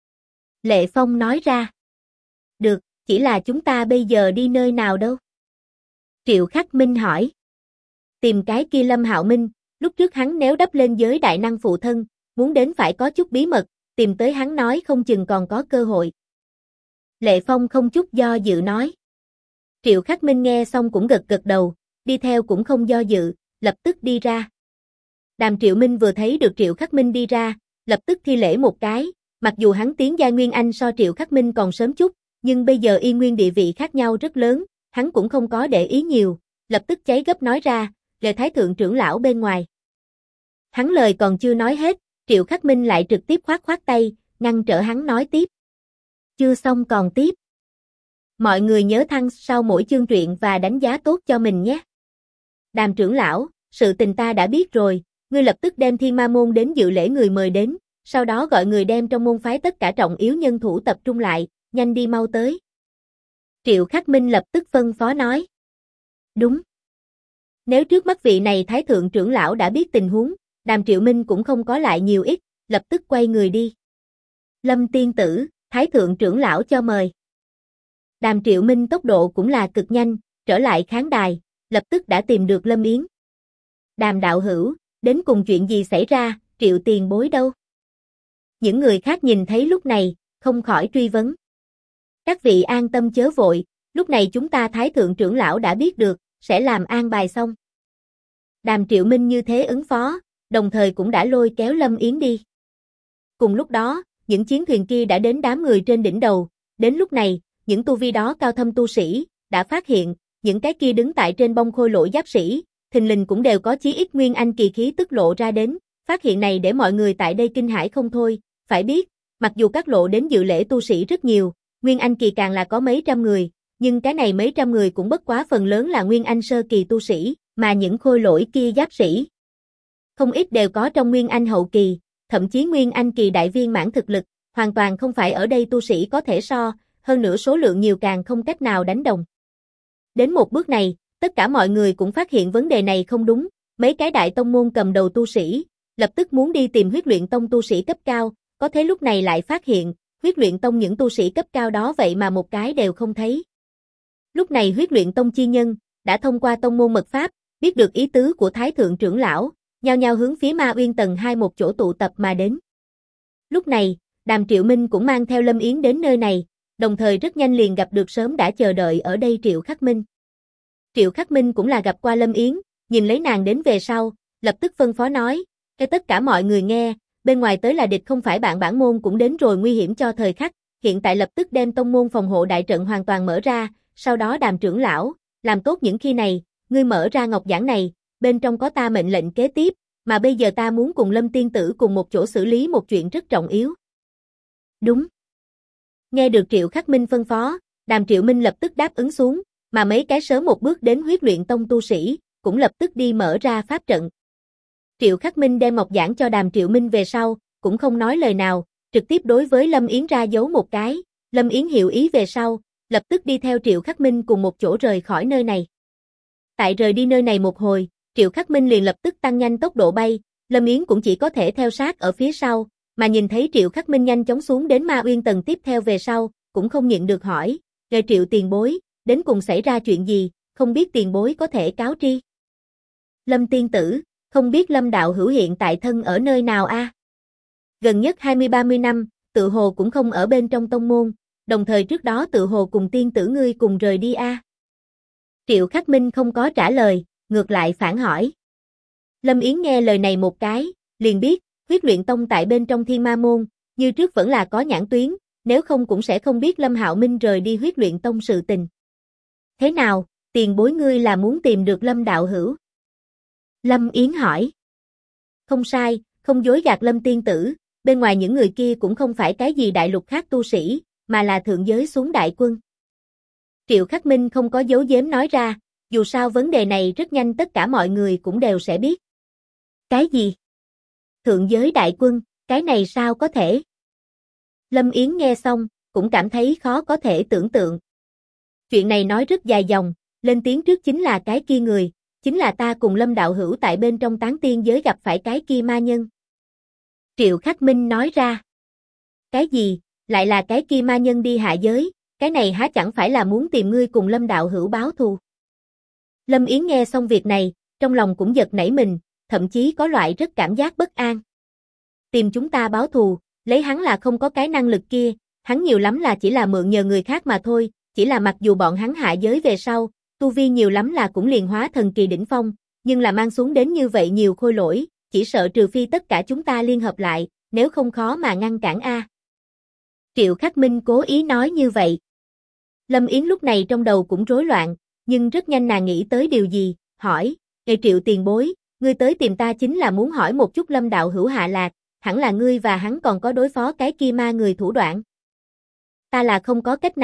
Lệ Phong nói ra. Được, chỉ là chúng ta bây giờ đi nơi nào đâu? Triệu Khắc Minh hỏi. Tìm cái kia Lâm Hạo Minh, lúc trước hắn nếu đắp lên giới đại năng phụ thân, muốn đến phải có chút bí mật, tìm tới hắn nói không chừng còn có cơ hội. Lệ Phong không chút do dự nói. Triệu Khắc Minh nghe xong cũng gật gật đầu, đi theo cũng không do dự, lập tức đi ra. Đàm Triệu Minh vừa thấy được Triệu Khắc Minh đi ra, lập tức thi lễ một cái, mặc dù hắn tiến giai Nguyên Anh so Triệu Khắc Minh còn sớm chút, nhưng bây giờ y nguyên địa vị khác nhau rất lớn, hắn cũng không có để ý nhiều, lập tức cháy gấp nói ra, Lệ Thái thượng trưởng lão bên ngoài. Hắn lời còn chưa nói hết, Triệu Khắc Minh lại trực tiếp khoát tay, ngăn trở hắn nói tiếp. Chưa xong còn tiếp. Mọi người nhớ thăng sau mỗi chương truyện và đánh giá tốt cho mình nhé. Đàm trưởng lão, sự tình ta đã biết rồi, ngươi lập tức đem Thiên Ma môn đến dự lễ người mời đến, sau đó gọi người đem trong môn phái tất cả trọng yếu nhân thủ tập trung lại, nhanh đi mau tới. Triệu Khắc Minh lập tức phân phó nói. Đúng. Nếu trước mắt vị này Thái thượng trưởng lão đã biết tình huống, Đàm Triệu Minh cũng không có lại nhiều ít, lập tức quay người đi. Lâm tiên tử, Thái thượng trưởng lão cho mời. Đàm Triệu Minh tốc độ cũng là cực nhanh, trở lại khán đài, lập tức đã tìm được Lâm Yến. Đàm đạo hữu, đến cùng chuyện gì xảy ra, Triệu tiền bối đâu? Những người khác nhìn thấy lúc này, không khỏi truy vấn. Các vị an tâm chớ vội, lúc này chúng ta Thái thượng trưởng lão đã biết được, sẽ làm an bài xong. Đàm Triệu Minh như thế ứng phó, đồng thời cũng đã lôi kéo Lâm Yến đi. Cùng lúc đó, những chiến thuyền kia đã đến đám người trên đỉnh đầu, đến lúc này, những tu vi đó cao thâm tu sĩ, đã phát hiện, những cái kia đứng tại trên bông khôi lỗi giáp sĩ, thình lình cũng đều có chí ít nguyên anh kỳ khí tức lộ ra đến, phát hiện này để mọi người tại đây kinh hãi không thôi, phải biết, mặc dù các lộ đến dự lễ tu sĩ rất nhiều, nguyên anh kỳ càng là có mấy trăm người, nhưng cái này mấy trăm người cũng bất quá phần lớn là nguyên anh sơ kỳ tu sĩ, mà những khôi lỗi kia giáp sĩ, không ít đều có trong nguyên anh hậu kỳ, thậm chí nguyên anh kỳ đại viên mãn thực lực, hoàn toàn không phải ở đây tu sĩ có thể so, hơn nữa số lượng nhiều càng không cách nào đánh đồng. Đến một bước này, tất cả mọi người cũng phát hiện vấn đề này không đúng, mấy cái đại tông môn cầm đầu tu sĩ, lập tức muốn đi tìm huyết luyện tông tu sĩ cấp cao, có thế lúc này lại phát hiện, huyết luyện tông những tu sĩ cấp cao đó vậy mà một cái đều không thấy. Lúc này huyết luyện tông chi nhân, đã thông qua tông môn mật pháp, biết được ý tứ của Thái thượng trưởng lão, nhao nhao hướng phía Ma Uyên tầng 2 một chỗ tụ tập mà đến. Lúc này, Đàm Triệu Minh cũng mang theo Lâm Yến đến nơi này, đồng thời rất nhanh liền gặp được sớm đã chờ đợi ở đây Triệu Khắc Minh. Triệu Khắc Minh cũng là gặp qua Lâm Yến, nhìn lấy nàng đến về sau, lập tức phân phó nói, cho tất cả mọi người nghe, bên ngoài tới là địch không phải bạn bản môn cũng đến rồi nguy hiểm cho thời khắc, hiện tại lập tức đem tông môn phòng hộ đại trận hoàn toàn mở ra, sau đó Đàm trưởng lão, làm tốt những khi này, ngươi mở ra ngọc giản này, bên trong có ta mệnh lệnh kế tiếp, mà bây giờ ta muốn cùng Lâm tiên tử cùng một chỗ xử lý một chuyện rất trọng yếu. Đúng. Nghe được Triệu Khắc Minh phân phó, Đàm Triệu Minh lập tức đáp ứng xuống, mà mấy cái sớm một bước đến huyết luyện tông tu sĩ, cũng lập tức đi mở ra pháp trận. Triệu Khắc Minh đem ngọc giản cho Đàm Triệu Minh về sau, cũng không nói lời nào, trực tiếp đối với Lâm Yến ra dấu một cái, Lâm Yến hiểu ý về sau, lập tức đi theo Triệu Khắc Minh cùng một chỗ rời khỏi nơi này. Tại rời đi nơi này một hồi, Triệu Khắc Minh liền lập tức tăng nhanh tốc độ bay, Lâm Yến cũng chỉ có thể theo sát ở phía sau, mà nhìn thấy Triệu Khắc Minh nhanh chóng xuống đến Ma Uyên tầng tiếp theo về sau, cũng không nhịn được hỏi, "Ngài Triệu tiền bối, đến cùng xảy ra chuyện gì, không biết tiền bối có thể cáo tri?" Lâm tiên tử, không biết Lâm đạo hữu hiện tại thân ở nơi nào a? Gần nhất 20-30 năm, tự hồ cũng không ở bên trong tông môn, đồng thời trước đó tự hồ cùng tiên tử ngươi cùng rời đi a. Triệu Khắc Minh không có trả lời, ngược lại phản hỏi. Lâm Yến nghe lời này một cái, liền biết, huyết luyện tông tại bên trong Thiên Ma môn, như trước vẫn là có nhãn tuyến, nếu không cũng sẽ không biết Lâm Hạo Minh rời đi huyết luyện tông sự tình. Thế nào, tiền bối ngươi là muốn tìm được Lâm đạo hữu? Lâm Yến hỏi. Không sai, không dối gạt Lâm tiên tử, bên ngoài những người kia cũng không phải cái gì đại lục khác tu sĩ, mà là thượng giới xuống đại quân. Triệu Khắc Minh không có giấu giếm nói ra, dù sao vấn đề này rất nhanh tất cả mọi người cũng đều sẽ biết. Cái gì? Thượng giới đại quân, cái này sao có thể? Lâm Yến nghe xong, cũng cảm thấy khó có thể tưởng tượng. Chuyện này nói rất dài dòng, lên tiếng trước chính là cái kia người, chính là ta cùng Lâm đạo hữu tại bên trong tán tiên giới gặp phải cái kia ma nhân. Triệu Khắc Minh nói ra. Cái gì, lại là cái kia ma nhân đi hạ giới, cái này há chẳng phải là muốn tìm ngươi cùng Lâm đạo hữu báo thù. Lâm Yến nghe xong việc này, trong lòng cũng giật nảy mình, thậm chí có loại rất cảm giác bất an. Tìm chúng ta báo thù, lấy hắn là không có cái năng lực kia, hắn nhiều lắm là chỉ là mượn nhờ người khác mà thôi, chỉ là mặc dù bọn hắn hạ giới về sau, tu vi nhiều lắm là cũng liền hóa thần kỳ đỉnh phong, nhưng là mang xuống đến như vậy nhiều khôi lỗi, chỉ sợ trừ phi tất cả chúng ta liên hợp lại, nếu không khó mà ngăn cản a. Triệu Khắc Minh cố ý nói như vậy. Lâm Yến lúc này trong đầu cũng rối loạn, nhưng rất nhanh nàng nghĩ tới điều gì, hỏi, "Ngài Triệu tiền bối, ngươi tới tìm ta chính là muốn hỏi một chút Lâm đạo hữu hạ lạc, hẳn là ngươi và hắn còn có đối phó cái kia ma người thủ đoạn." Ta là không có cách nào,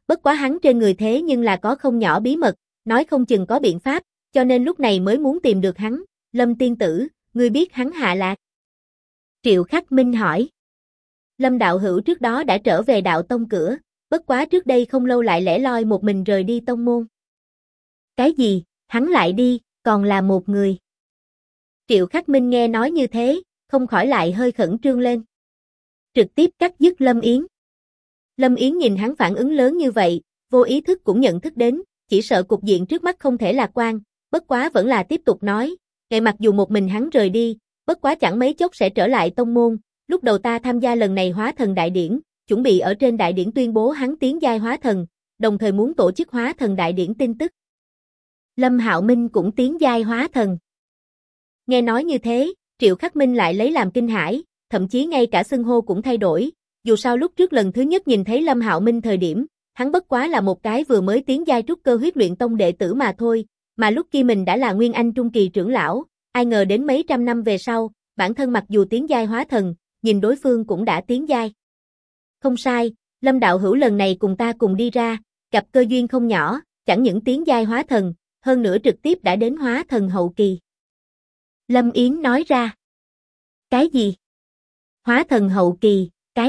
bất quá hắn trên người thế nhưng là có không nhỏ bí mật, nói không chừng có biện pháp, cho nên lúc này mới muốn tìm được hắn. Lâm tiên tử, ngươi biết hắn hạ lạc? Triệu Khắc Minh hỏi. Lâm đạo hữu trước đó đã trở về đạo tông cửa, bất quá trước đây không lâu lại lẻ loi một mình rời đi tông môn. Cái gì, hắn lại đi, còn là một người? Triệu Khắc Minh nghe nói như thế, không khỏi lại hơi khẩn trương lên. Trực tiếp cắt dứt Lâm Yến. Lâm Yến nhìn hắn phản ứng lớn như vậy, vô ý thức cũng nhận thức đến, chỉ sợ cục diện trước mắt không thể lạc quan, bất quá vẫn là tiếp tục nói, ngày mặc dù một mình hắn rời đi, bất quá chẳng mấy chốc sẽ trở lại tông môn, lúc đầu ta tham gia lần này hóa thần đại điển, chuẩn bị ở trên đại điển tuyên bố hắn tiến giai hóa thần, đồng thời muốn tổ chức hóa thần đại điển tin tức. Lâm Hạo Minh cũng tiến giai hóa thần. Nghe nói như thế, Triệu Khắc Minh lại lấy làm kinh hãi, thậm chí ngay cả xưng hô cũng thay đổi, dù sao lúc trước lần thứ nhất nhìn thấy Lâm Hạo Minh thời điểm, hắn bất quá là một cái vừa mới tiến giai trúc cơ huyết luyện tông đệ tử mà thôi, mà lúc kia mình đã là Nguyên Anh trung kỳ trưởng lão, ai ngờ đến mấy trăm năm về sau, bản thân mặc dù tiến giai hóa thần, nhìn đối phương cũng đã tiến giai. Không sai, Lâm đạo hữu lần này cùng ta cùng đi ra, gặp cơ duyên không nhỏ, chẳng những tiến giai hóa thần, hơn nữa trực tiếp đã đến hóa thần hậu kỳ. Lâm Yến nói ra. Cái gì? Hóa thần hậu kỳ,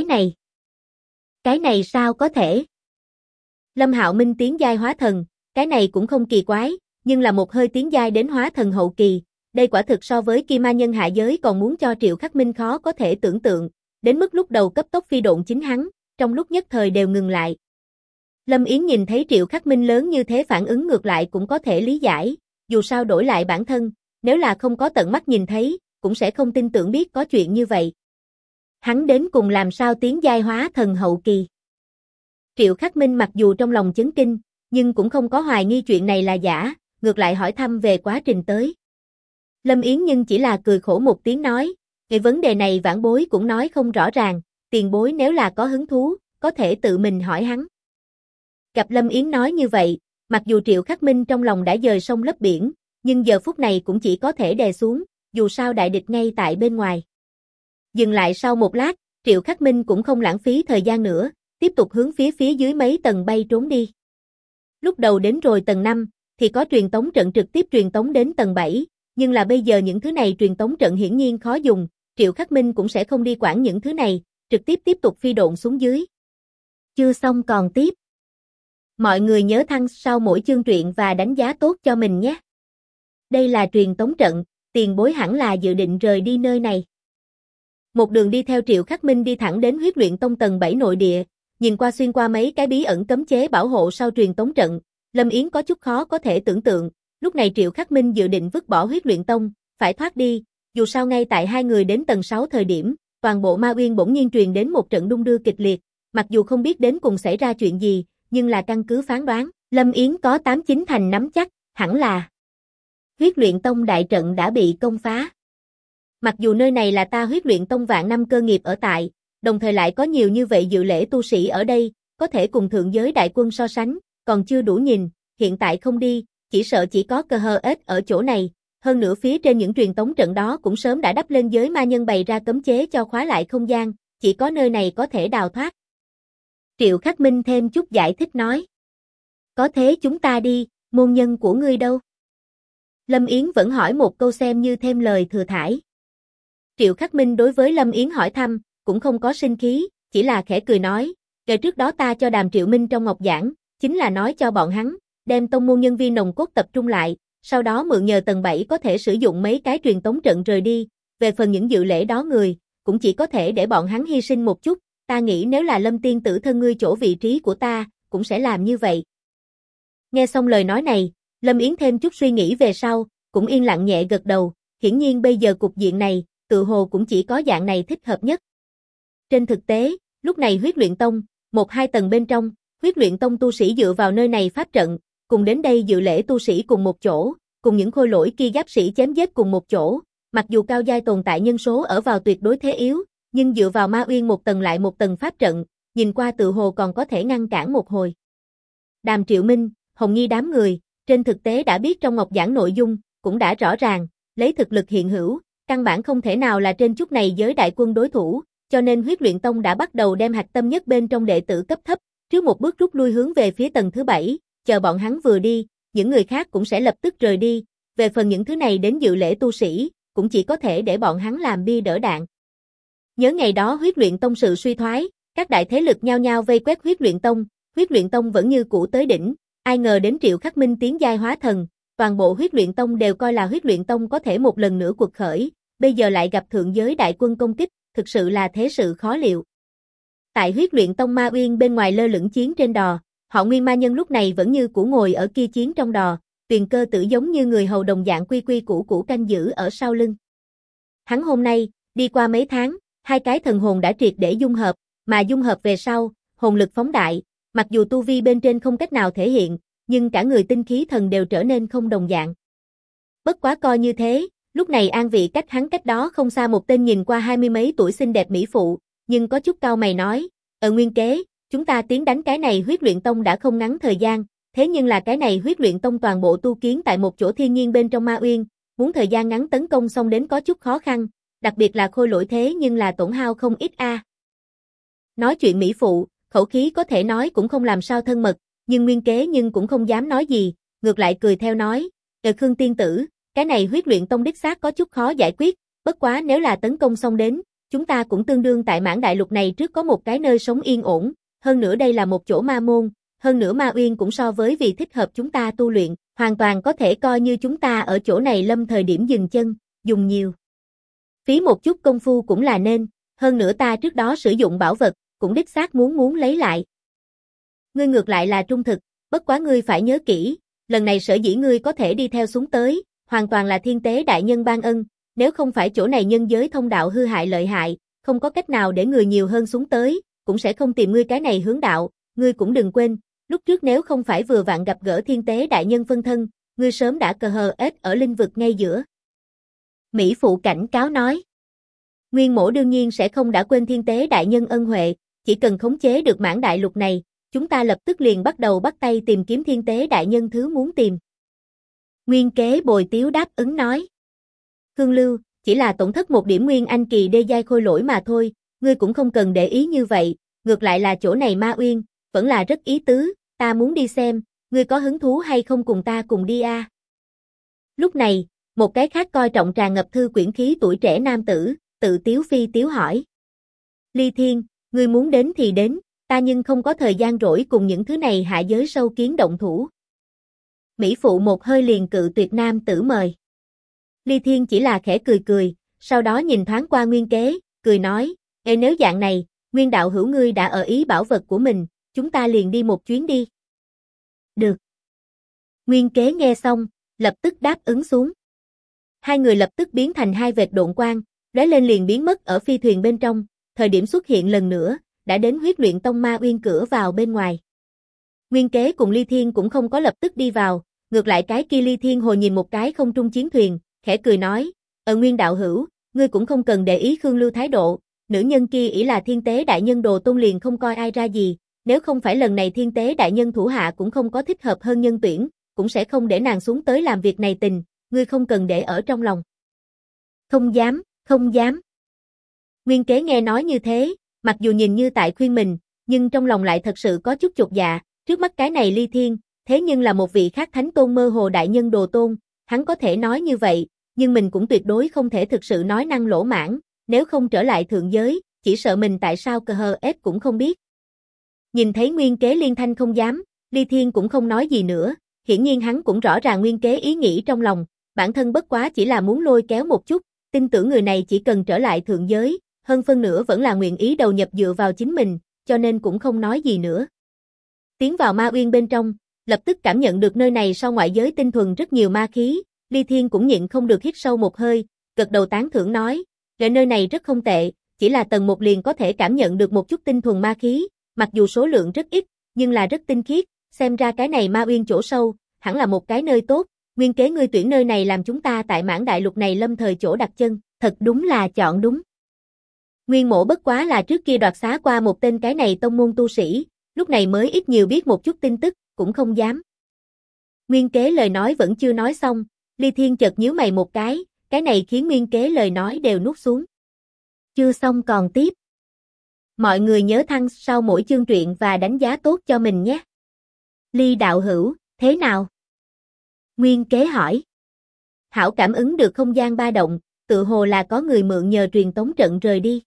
cái này sao có thể? Lâm Hạo Minh tiến giai hóa thần, cái này cũng không kỳ quái, nhưng là một hơi tiến giai đến hóa thần hậu kỳ, đây quả thực so với Kim Ma Nhân hạ giới còn muốn cho Triệu Khắc Minh khó có thể tưởng tượng, đến mức lúc đầu cấp tốc phi độn chính hắn, trong lúc nhất thời đều ngừng lại. Lâm Yến nhìn thấy Triệu Khắc Minh lớn như thế phản ứng ngược lại cũng có thể lý giải, dù sao đổi lại bản thân, nếu là không có tận mắt nhìn thấy, cũng sẽ không tin tưởng biết có chuyện như vậy. Hắn đến cùng làm sao tiến giai hóa thần hậu kỳ? Triệu Khắc Minh mặc dù trong lòng chấn kinh, nhưng cũng không có hoài nghi chuyện này là giả, ngược lại hỏi thăm về quá trình tới. Lâm Yến nhưng chỉ là cười khổ một tiếng nói, cái vấn đề này vãn bối cũng nói không rõ ràng, tiền bối nếu là có hứng thú, có thể tự mình hỏi hắn. Gặp Lâm Yến nói như vậy, mặc dù Triệu Khắc Minh trong lòng đã dời sông lấp biển, nhưng giờ phút này cũng chỉ có thể đè xuống, dù sao đại địch ngay tại bên ngoài. Dừng lại sau một lát, Triệu Khắc Minh cũng không lãng phí thời gian nữa, tiếp tục hướng phía dưới mấy tầng bay trốn đi. Lúc đầu đến rồi tầng 5, thì có truyền tống trận trực tiếp truyền tống đến tầng 7, nhưng là bây giờ những thứ này truyền tống trận hiển nhiên khó dùng, Triệu Khắc Minh cũng sẽ không đi quản những thứ này, trực tiếp tục phi độn xuống dưới. Chưa xong còn tiếp. Mọi người nhớ thăng sau mỗi chương truyện và đánh giá tốt cho mình nhé. Đây là truyền tống trận, tiền bối hẳn là dự định rời đi nơi này. Một đường đi theo Triệu Khắc Minh đi thẳng đến huyết luyện tông tầng 7 nội địa, nhìn qua xuyên qua mấy cái bí ẩn cấm chế bảo hộ sau truyền tống trận, Lâm Yến có chút khó có thể tưởng tượng, lúc này Triệu Khắc Minh dự định vứt bỏ huyết luyện tông, phải thoát đi, dù sao ngay tại hai người đến tầng 6 thời điểm, toàn bộ Ma Uyên bỗng nhiên truyền đến một trận đung đưa kịch liệt, mặc dù không biết đến cùng xảy ra chuyện gì, nhưng là căn cứ phán đoán, Lâm Yến có 8-9 thành nắm chắc, hẳn là huyết luyện tông đại trận đã bị công phá. Mặc dù nơi này là ta huyết luyện tông vạn năm cơ nghiệp ở tại, đồng thời lại có nhiều như vậy dự lễ tu sĩ ở đây, có thể cùng thượng giới đại quân so sánh, còn chưa đủ nhìn, hiện tại không đi, chỉ sợ chỉ có cơ hờ ếch ở chỗ này, hơn nữa phía trên những truyền tống trận đó cũng sớm đã đắp lên giới ma nhân bày ra cấm chế cho khóa lại không gian, chỉ có nơi này có thể đào thoát. Triệu Khắc Minh thêm chút giải thích nói. Có thế chúng ta đi, môn nhân của ngươi đâu? Lâm Yến vẫn hỏi một câu xem như thêm lời thừa thãi. Triệu Khắc Minh đối với Lâm Yến hỏi thăm, cũng không có sinh khí, chỉ là khẽ cười nói, kể trước đó ta cho Đàm Triệu Minh trong ngọc giảng, chính là nói cho bọn hắn, đem tông môn nhân viên nồng cốt tập trung lại, sau đó mượn nhờ tầng 7 có thể sử dụng mấy cái truyền tống trận rời đi, về phần những dự lễ đó người, cũng chỉ có thể để bọn hắn hy sinh một chút, ta nghĩ nếu là Lâm tiên tử thân ngươi chỗ vị trí của ta, cũng sẽ làm như vậy. Nghe xong lời nói này, Lâm Yến thêm chút suy nghĩ về sau, cũng yên lặng nhẹ gật đầu, hiển nhiên bây giờ cục diện này, tự hồ cũng chỉ có dạng này thích hợp nhất. Trên thực tế, lúc này huyết luyện tông, 1-2 tầng bên trong, huyết luyện tông tu sĩ dựa vào nơi này pháp trận, cùng đến đây dự lễ tu sĩ cùng một chỗ, cùng những khôi lỗi kia giáp sĩ chém giết cùng một chỗ, mặc dù cao giai tồn tại nhân số ở vào tuyệt đối thế yếu, nhưng dựa vào Ma Uyên một tầng lại một tầng pháp trận, nhìn qua tự hồ còn có thể ngăn cản một hồi. Đàm Triệu Minh, Hồng Nhi đám người, trên thực tế đã biết trong ngọc giảng nội dung, cũng đã rõ ràng, lấy thực lực hiện hữu, căn bản không thể nào là trên chút này giới đại quân đối thủ, cho nên huyết luyện tông đã bắt đầu đem hạch tâm nhất bên trong đệ tử cấp thấp, trước một bước rút lui hướng về phía tầng thứ 7, chờ bọn hắn vừa đi, những người khác cũng sẽ lập tức rời đi, về phần những thứ này đến dự lễ tu sĩ, cũng chỉ có thể để bọn hắn làm bia đỡ đạn. Nhớ ngày đó huyết luyện tông sự suy thoái, các đại thế lực nhao nhao vây quét huyết luyện tông vẫn như cũ tới đỉnh, ai ngờ đến Triệu Khắc Minh tiến giai hóa thần, toàn bộ huyết luyện tông đều coi là huyết luyện tông có thể một lần nữa cuộc khởi, bây giờ lại gặp thượng giới đại quân công kích, thực sự là thế sự khó liệu. Tại huyết luyện tông Ma Uyên bên ngoài lơ lửng chiến trên đò, họ Nguyên Ma Nhân lúc này vẫn như cũ ngồi ở kia chiến trong đò, Tuyền Cơ Tử giống như người hầu đồng dạng quy quy củ củ canh giữ ở sau lưng. Hắn hôm nay, đi qua mấy tháng, hai cái thần hồn đã triệt để dung hợp, mà dung hợp về sau, hồn lực phóng đại, mặc dù tu vi bên trên không cách nào thể hiện, nhưng cả người tinh khí thần đều trở nên không đồng dạng. Bất quá coi như thế, lúc này an vị cách hắn cách đó không xa một tên nhìn qua 20 mấy tuổi xinh đẹp mỹ phụ, nhưng có chút cau mày nói, Nguyên Kế, chúng ta tiến đánh cái này huyết luyện tông đã không ngắn thời gian, thế nhưng là cái này huyết luyện tông toàn bộ tu kiến tại một chỗ thiên nhiên bên trong Ma Uyên, muốn thời gian ngắn tấn công xong đến có chút khó khăn, đặc biệt là khôi lỗi thế nhưng là tổn hao không ít a. Nói chuyện mỹ phụ, khẩu khí có thể nói cũng không làm sao thân mật, nhưng Nguyên Kế nhưng cũng không dám nói gì, ngược lại cười theo nói, Khương tiên tử, cái này huyết luyện tông đích xác có chút khó giải quyết, bất quá nếu là tấn công xong đến, chúng ta cũng tương đương tại mãn đại lục này trước có một cái nơi sống yên ổn, hơn nữa đây là một chỗ ma môn, hơn nữa Ma Uyên cũng so với vì thích hợp chúng ta tu luyện, hoàn toàn có thể coi như chúng ta ở chỗ này lâm thời điểm dừng chân, dùng nhiều. Phí một chút công phu cũng là nên, hơn nữa ta trước đó sử dụng bảo vật, cũng đích xác muốn lấy lại. Ngươi ngược lại là trung thực, bất quá ngươi phải nhớ kỹ, lần này sở dĩ ngươi có thể đi theo xuống tới, hoàn toàn là Thiên Tế đại nhân ban ân, nếu không phải chỗ này nhân giới thông đạo hư hại lợi hại, không có cách nào để người nhiều hơn xuống tới, cũng sẽ không tìm ngươi cái này hướng đạo, ngươi cũng đừng quên, lúc trước nếu không phải vừa vặn gặp gỡ Thiên Tế đại nhân phân thân, ngươi sớm đã cờ hờ ết ở linh vực ngay giữa. Mỹ phụ cảnh cáo nói. Nguyên Mỗ đương nhiên sẽ không đã quên Thiên Tế đại nhân ân huệ, chỉ cần khống chế được mãn đại lục này, chúng ta lập tức liền bắt tay tìm kiếm Thiên Tế đại nhân thứ muốn tìm. Nguyên Kế bồi tiếu đáp ứng nói. Hương Lưu, chỉ là tổn thất một điểm nguyên anh kỳ đê giai khôi lỗi mà thôi, ngươi cũng không cần để ý như vậy, ngược lại là chỗ này Ma Uyên, vẫn là rất ý tứ, ta muốn đi xem, ngươi có hứng thú hay không cùng ta cùng đi a? Lúc này, một cái khác coi trọng tràn ngập thư quyển khí tuổi trẻ nam tử, tự tiếu phi tiếu hỏi. Ly Thiên, ngươi muốn đến thì đến, ta nhưng không có thời gian rỗi cùng những thứ này hạ giới sâu kiến động thủ. Mỹ phụ một hơi liền cự tuyệt nam tử mời. Ly Thiên chỉ là khẽ cười, sau đó nhìn thoáng qua Nguyên Kế, cười nói, nếu dạng này, Nguyên đạo hữu ngươi đã ở ý bảo vật của mình, chúng ta liền đi một chuyến đi. Được. Nguyên Kế nghe xong, lập tức đáp ứng xuống. Hai người lập tức biến thành hai vệt độn quang, lóe lên liền biến mất ở phi thuyền bên trong, thời điểm xuất hiện lần nữa, đã đến huyết luyện tông Ma Uyên cửa vào bên ngoài. Nguyên Kế cùng Ly Thiên cũng không có lập tức đi vào, ngược lại cái kia Ly Thiên hồi nhìn một cái không trung chiến thuyền, khẽ cười nói, Nguyên đạo hữu, ngươi cũng không cần để ý Khương Lưu thái độ, nữ nhân kia ỷ là Thiên Tế đại nhân đồ tôn liền không coi ai ra gì, nếu không phải lần này Thiên Tế đại nhân thủ hạ cũng không có thích hợp hơn nhân tuyển, cũng sẽ không để nàng xuống tới làm việc này tình, ngươi không cần để ở trong lòng. Không dám. Nguyên Kế nghe nói như thế, mặc dù nhìn như tại khuyên mình, nhưng trong lòng lại thật sự có chút chột dạ, trước mắt cái này Ly Thiên, thế nhưng là một vị khác thánh tôn mơ hồ đại nhân đồ tôn, hắn có thể nói như vậy, nhưng mình cũng tuyệt đối không thể thực sự nói năng lỗ mãng, nếu không trở lại thượng giới, chỉ sợ mình tại sao cờ hờ ép cũng không biết. Nhìn thấy Nguyên Kế liên thanh không dám, Ly Thiên cũng không nói gì nữa, hiển nhiên hắn cũng rõ ràng Nguyên Kế ý nghĩ trong lòng, bản thân bất quá chỉ là muốn lôi kéo một chút, tin tưởng người này chỉ cần trở lại thượng giới, hơn phân nửa vẫn là nguyện ý đầu nhập dựa vào chính mình, cho nên cũng không nói gì nữa. Tiến vào Ma Uyên bên trong, lập tức cảm nhận được nơi này sau ngoại giới tinh thuần rất nhiều ma khí, Ly Thiên cũng nhịn không được hít sâu một hơi, gật đầu tán thưởng nói, nơi này rất không tệ, chỉ là tầng 1 liền có thể cảm nhận được một chút tinh thuần ma khí, mặc dù số lượng rất ít, nhưng là rất tinh khiết, xem ra cái này Ma Uyên chỗ sâu, hẳn là một cái nơi tốt, Nguyên Kế ngươi tuyển nơi này làm chúng ta tại mãn đại lục này lâm thời chỗ đặt chân, thật đúng là chọn đúng. Nguyên Mỗ bất quá là trước kia đoạt xá qua một tên cái này tông môn tu sĩ, lúc này mới ít nhiều biết một chút tin tức, cũng không dám. Nguyên Kế lời nói vẫn chưa nói xong, Ly Thiên chợt nhíu mày một cái này khiến Nguyên Kế lời nói đều nuốt xuống. Chưa xong còn tiếp. Mọi người nhớ thăng sau mỗi chương truyện và đánh giá tốt cho mình nhé. Ly đạo hữu, thế nào? Nguyên Kế hỏi. Hảo cảm ứng được không gian ba động, tự hồ là có người mượn nhờ truyền tống trận rời đi.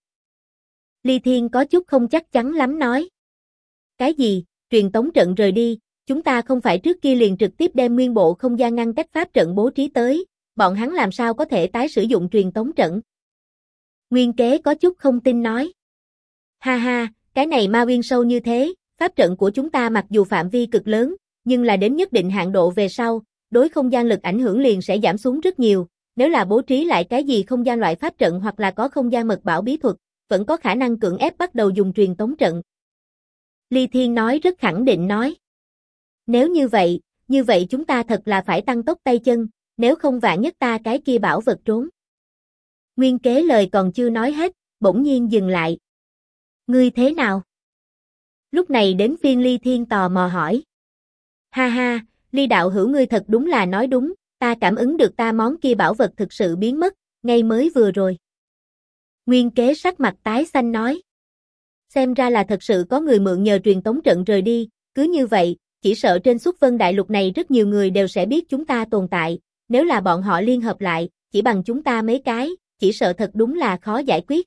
Ly Thiên có chút không chắc chắn lắm nói. Cái gì, truyền tống trận rời đi, chúng ta không phải trước kia liền trực tiếp đem nguyên bộ không gian ngăn cách pháp trận bố trí tới, bọn hắn làm sao có thể tái sử dụng truyền tống trận? Nguyên Kế có chút không tin nói. Ha ha, cái này ma uyên sâu như thế, pháp trận của chúng ta mặc dù phạm vi cực lớn, nhưng là đến nhất định hạn độ về sau, đối không gian lực ảnh hưởng liền sẽ giảm xuống rất nhiều, nếu là bố trí lại cái gì không gian loại pháp trận hoặc là có không gian mật bảo bí thuật, vẫn có khả năng cưỡng ép bắt đầu dùng truyền tống trận. Ly Thiên nói rất khẳng định nói. Nếu như vậy chúng ta thật là phải tăng tốc tay chân, nếu không vạn nhất ta cái kia bảo vật trốn. Nguyên Kế lời còn chưa nói hết, bỗng nhiên dừng lại. Ngươi thế nào? Lúc này đến phiên Ly Thiên tò mò hỏi. Ha ha, Ly đạo hữu ngươi thật đúng là nói đúng, ta cảm ứng được ta món kia bảo vật thực sự biến mất, ngay mới vừa rồi. Nguyên Kế sắc mặt tái xanh nói. Xem ra là thật sự có người mượn nhờ truyền tống trận rời đi, cứ như vậy, chỉ sợ trên Xuất Vân Đại Lục này rất nhiều người đều sẽ biết chúng ta tồn tại, nếu là bọn họ liên hợp lại, chỉ bằng chúng ta mấy cái, chỉ sợ thật đúng là khó giải quyết.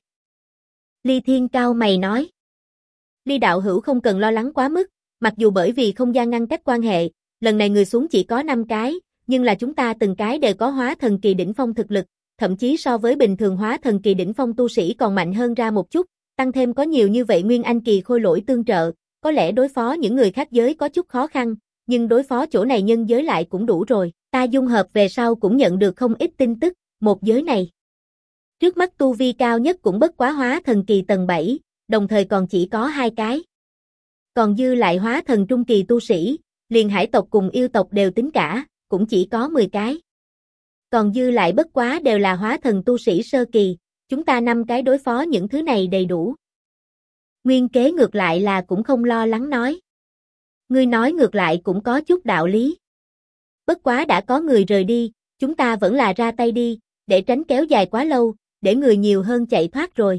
Ly Thiên cao mày nói. Ly đạo hữu không cần lo lắng quá mức, mặc dù bởi vì không gian ngăn cách quan hệ, lần này người xuống chỉ có 5 cái, nhưng là chúng ta từng cái đều có hóa thần kỳ đỉnh phong thực lực, thậm chí so với bình thường hóa thần kỳ đỉnh phong tu sĩ còn mạnh hơn ra một chút, tăng thêm có nhiều như vậy nguyên anh kỳ khôi lỗi tương trợ, có lẽ đối phó những người khác giới có chút khó khăn, nhưng đối phó chỗ này nhân giới lại cũng đủ rồi, ta dung hợp về sau cũng nhận được không ít tin tức, một giới này. Trước mắt tu vi cao nhất cũng bất quá hóa thần kỳ tầng 7, đồng thời còn chỉ có 2 cái. Còn dư lại hóa thần trung kỳ tu sĩ, liền hải tộc cùng yêu tộc đều tính cả, cũng chỉ có 10 cái. Còn dư lại bất quá đều là hóa thần tu sĩ sơ kỳ, chúng ta 5 cái đối phó những thứ này đầy đủ. Nguyên Kế ngược lại là cũng không lo lắng nói. Ngươi nói ngược lại cũng có chút đạo lý. Bất quá đã có người rời đi, chúng ta vẫn là ra tay đi, để tránh kéo dài quá lâu, để người nhiều hơn chạy thoát rồi.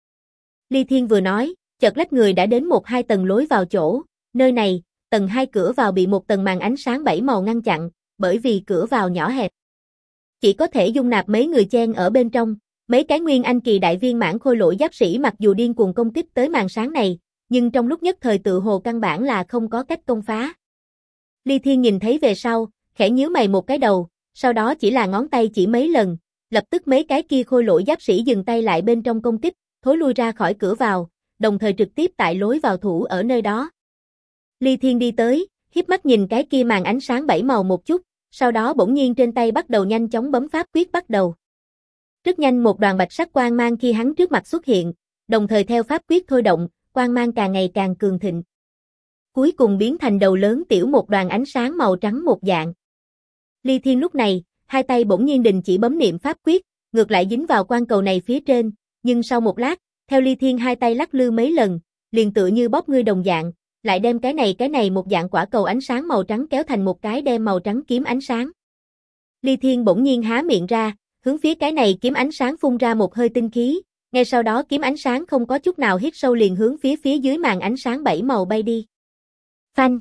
Ly Thiên vừa nói, chợt lách người đã đến 1-2 tầng lối vào chỗ, nơi này, tầng 2 cửa vào bị một tầng màn ánh sáng 7 màu ngăn chặn, bởi vì cửa vào nhỏ hẹp. Chỉ có thể dung nạp mấy người chen ở bên trong, mấy cái nguyên anh kỳ đại viên mãn khôi lỗi giáp sĩ mặc dù điên cuồng công kích tới màn sáng này, nhưng trong lúc nhất thời tự hồ căn bản là không có cách công phá. Ly Thiên nhìn thấy về sau, khẽ nhíu mày một cái đầu, sau đó chỉ là ngón tay chỉ mấy lần, lập tức mấy cái kia khôi lỗi giáp sĩ dừng tay lại bên trong công kích, thối lui ra khỏi cửa vào, đồng thời trực tiếp tại lối vào thủ ở nơi đó. Ly Thiên đi tới, hiếp mắt nhìn cái kia màn ánh sáng 7 màu một chút, sau đó bỗng nhiên trên tay bắt đầu nhanh chóng bấm pháp quyết bắt đầu. Rất nhanh một đoàn bạch sắc quang mang khi hắn trước mặt xuất hiện, đồng thời theo pháp quyết thôi động, quang mang càng ngày càng cường thịnh. Cuối cùng biến thành đầu lớn tiểu một đoàn ánh sáng màu trắng một dạng. Ly Thiên lúc này, hai tay bỗng nhiên đình chỉ bấm niệm pháp quyết, ngược lại dính vào quan cầu này phía trên, nhưng sau một lát, theo Ly Thiên hai tay lắc lư mấy lần, liền tựa như bóp ngươi đồng dạng, lại đem cái này một dạng quả cầu ánh sáng màu trắng kéo thành một cái đem màu trắng kiếm ánh sáng. Ly Thiên bỗng nhiên há miệng ra, hướng phía cái này kiếm ánh sáng phun ra một hơi tinh khí, ngay sau đó kiếm ánh sáng không có chút nào hít sâu liền hướng phía dưới màn ánh sáng 7 màu bay đi. Phanh!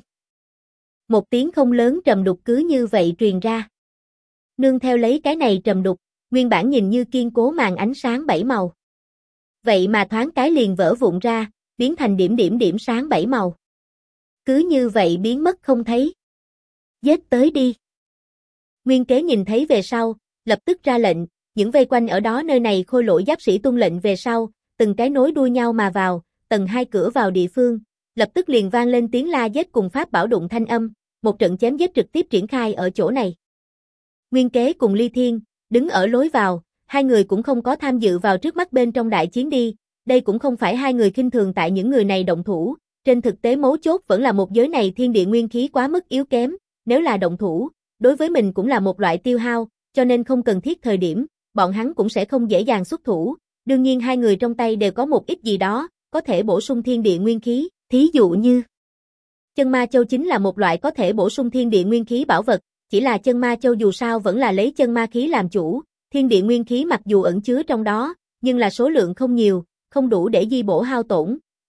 Một tiếng không lớn trầm đục cứ như vậy truyền ra. Nương theo lấy cái này trầm đục, nguyên bản nhìn như kiên cố màn ánh sáng 7 màu. Vậy mà thoáng cái liền vỡ vụn ra, biến thành điểm sáng 7 màu. Cứ như vậy biến mất không thấy. Giết tới đi. Nguyên Kế nhìn thấy về sau, lập tức ra lệnh, những vây quanh ở đó nơi này khôi lỗi giáp sĩ tuân lệnh về sau, từng cái nối đuôi nhau mà vào, tầng 2 cửa vào địa phương, lập tức liền vang lên tiếng la giết cùng pháp bảo đụng thanh âm, một trận chém giết trực tiếp triển khai ở chỗ này. Nguyên Kế cùng Ly Thiên, đứng ở lối vào, hai người cũng không có tham dự vào trước mắt bên trong đại chiến đi, đây cũng không phải hai người khinh thường tại những người này động thủ, trên thực tế mấu chốt vẫn là một giới này thiên địa nguyên khí quá mức yếu kém, nếu là động thủ, đối với mình cũng là một loại tiêu hao, cho nên không cần thiết thời điểm, bọn hắn cũng sẽ không dễ dàng xuất thủ, đương nhiên hai người trong tay đều có một ít gì đó, có thể bổ sung thiên địa nguyên khí, thí dụ như chân ma châu chính là một loại có thể bổ sung thiên địa nguyên khí bảo vật, chỉ là chân ma châu dù sao vẫn là lấy chân ma khí làm chủ, thiên địa nguyên khí mặc dù ẩn chứa trong đó, nhưng là số lượng không nhiều, không đủ để di bổ hao tổn,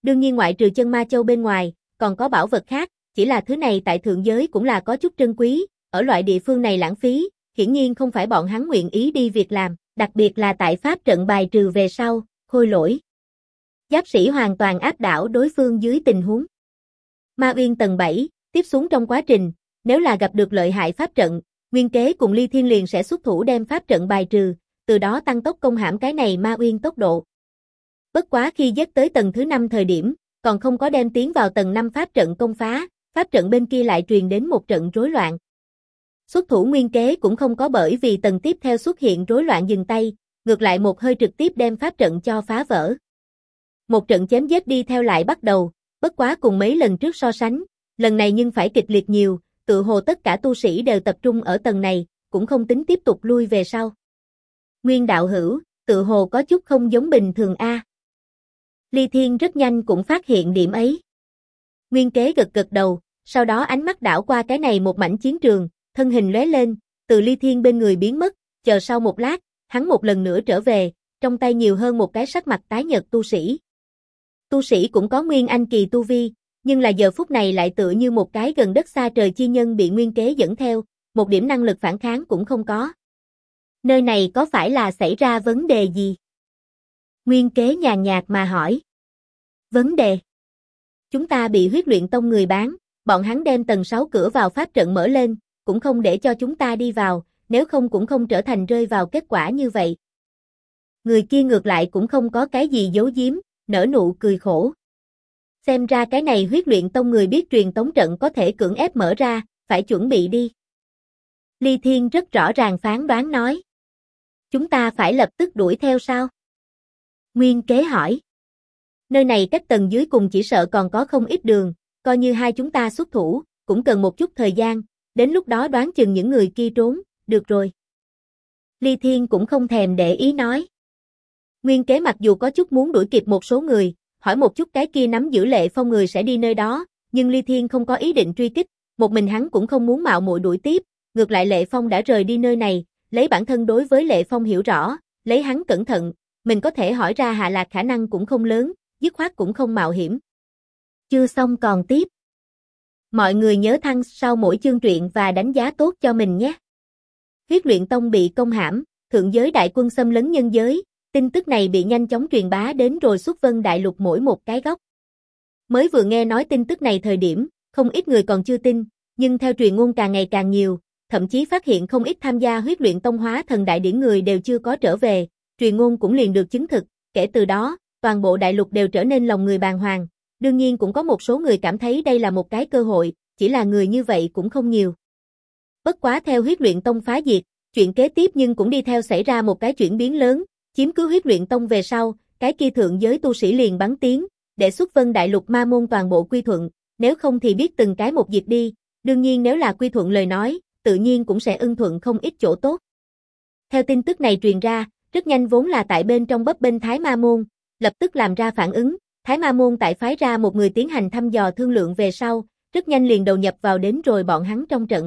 Đương nhiên ngoại trừ chân ma châu bên ngoài, còn có bảo vật khác, chỉ là thứ này tại thượng giới cũng là có chút trân quý, ở loại địa phương này lãng phí, hiển nhiên không phải bọn hắn nguyện ý đi việc làm, đặc biệt là tại pháp trận bài trừ về sau, Khôi Lỗi. Giáp sĩ hoàn toàn áp đảo đối phương dưới tình huống. Ma Uyên tầng 7, tiếp xuống trong quá trình, nếu là gặp được lợi hại pháp trận, Nguyên Kế cùng Ly Thiên liền sẽ xuất thủ đem pháp trận bài trừ, từ đó tăng tốc công hãm cái này Ma Uyên tốc độ. Bất quá khi dết tới tầng thứ 5 thời điểm, còn không có đem tiến vào tầng 5 pháp trận công phá, pháp trận bên kia lại truyền đến một trận rối loạn. Xuất thủ Nguyên Kế cũng không có bởi vì tầng tiếp theo xuất hiện rối loạn dừng tay, ngược lại một hơi trực tiếp đem pháp trận cho phá vỡ. Một trận chém giết đi theo lại bắt đầu, bất quá cùng mấy lần trước so sánh, lần này nhưng phải kịch liệt nhiều, tự hồ tất cả tu sĩ đều tập trung ở tầng này, cũng không tính tiếp tục lui về sau. Nguyên đạo hữu, tự hồ có chút không giống bình thường a. Ly Thiên rất nhanh cũng phát hiện điểm ấy. Nguyên Kế gật gật đầu, sau đó ánh mắt đảo qua cái này một mảnh chiến trường, thân hình lóe lên, từ Ly Thiên bên người biến mất, chờ sau một lát, hắn một lần nữa trở về, trong tay nhiều hơn một cái sắc mặt tái nhợt tu sĩ. Tu sĩ cũng có nguyên anh kỳ tu vi, nhưng là giờ phút này lại tựa như một cái gần đất xa trời chi nhân bị Nguyên Kế dẫn theo, một điểm năng lực phản kháng cũng không có. Nơi này có phải là xảy ra vấn đề gì? Nguyên Kế nhàn nhạt mà hỏi. Vấn đề? Chúng ta bị huyết luyện tông người bán, bọn hắn đem tầng 6 cửa vào pháp trận mở lên, cũng không để cho chúng ta đi vào, nếu không cũng không trở thành rơi vào kết quả như vậy. Người kia ngược lại cũng không có cái gì giấu giếm, nở nụ cười khổ. Xem ra cái này huyết luyện tông người biết truyền tống trận có thể cưỡng ép mở ra, phải chuẩn bị đi. Ly Thiên rất rõ ràng phán đoán nói. Chúng ta phải lập tức đuổi theo sao? Nguyên Kế hỏi. Nơi này cách tầng dưới cùng chỉ sợ còn có không ít đường, coi như hai chúng ta xuất thủ, cũng cần một chút thời gian, đến lúc đó đoán chừng những người kia trốn, được rồi. Ly Thiên cũng không thèm để ý nói. Nguyên Kế mặc dù có chút muốn đuổi kịp một số người, hỏi một chút cái kia nắm giữ Lệ Phong người sẽ đi nơi đó, nhưng Ly Thiên không có ý định truy kích, một mình hắn cũng không muốn mạo muội đuổi tiếp, ngược lại Lệ Phong đã rời đi nơi này, lấy bản thân đối với Lệ Phong hiểu rõ, lấy hắn cẩn thận, mình có thể hỏi ra hạ lạc khả năng cũng không lớn, dứt khoát cũng không mạo hiểm. Chưa xong còn tiếp. Mọi người nhớ thăng sau mỗi chương truyện và đánh giá tốt cho mình nhé. Huyết luyện tông bị công hãm, thượng giới đại quân xâm lấn nhân giới, tin tức này bị nhanh chóng truyền bá đến rồi xuất vân đại lục mỗi một cái góc. Mới vừa nghe nói tin tức này thời điểm, không ít người còn chưa tin, nhưng theo truyền ngôn càng ngày càng nhiều, thậm chí phát hiện không ít tham gia huyết luyện tông hóa thần đại điển người đều chưa có trở về, truyền ngôn cũng liền được chứng thực, kể từ đó, toàn bộ đại lục đều trở nên lòng người bàng hoàng, đương nhiên cũng có một số người cảm thấy đây là một cái cơ hội, chỉ là người như vậy cũng không nhiều. Bất quá theo huyết luyện tông phá diệt, chuyện kế tiếp nhưng cũng đi theo xảy ra một cái chuyển biến lớn, chiếm cứ huyết luyện tông về sau, cái kia thượng giới tu sĩ liền bắn tiếng, để xuất vân đại lục ma môn toàn bộ quy thuận, nếu không thì biết từng cái một diệt đi, đương nhiên nếu là quy thuận lời nói, tự nhiên cũng sẽ ưng thuận không ít chỗ tốt. Theo tin tức này truyền ra, rất nhanh vốn là tại bên trong bấp bênh Thái Ma Môn, lập tức làm ra phản ứng, Thái Ma Môn tại phái ra một người tiến hành thăm dò thương lượng về sau, rất nhanh liền đầu nhập vào đến rồi bọn hắn trong trận.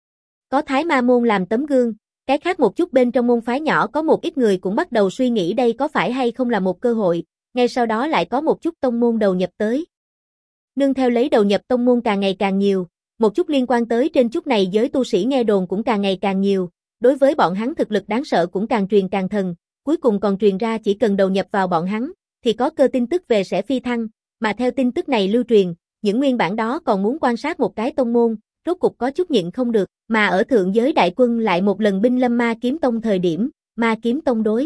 Có Thái Ma Môn làm tấm gương, cái khác một chút bên trong môn phái nhỏ có một ít người cũng bắt đầu suy nghĩ đây có phải hay không là một cơ hội, ngay sau đó lại có một chút tông môn đầu nhập tới. Nương theo lấy đầu nhập tông môn càng ngày càng nhiều, một chút liên quan tới trên chút này giới tu sĩ nghe đồn cũng càng ngày càng nhiều, đối với bọn hắn thực lực đáng sợ cũng càng truyền càng thần, cuối cùng còn truyền ra chỉ cần đầu nhập vào bọn hắn, thì có cơ tin tức về sẽ phi thăng, mà theo tin tức này lưu truyền, những nguyên bản đó còn muốn quan sát một cái tông môn, rốt cục có chút nhịn không được, mà ở thượng giới đại quân lại một lần binh lâm Ma Kiếm Tông thời điểm, Ma Kiếm Tông đối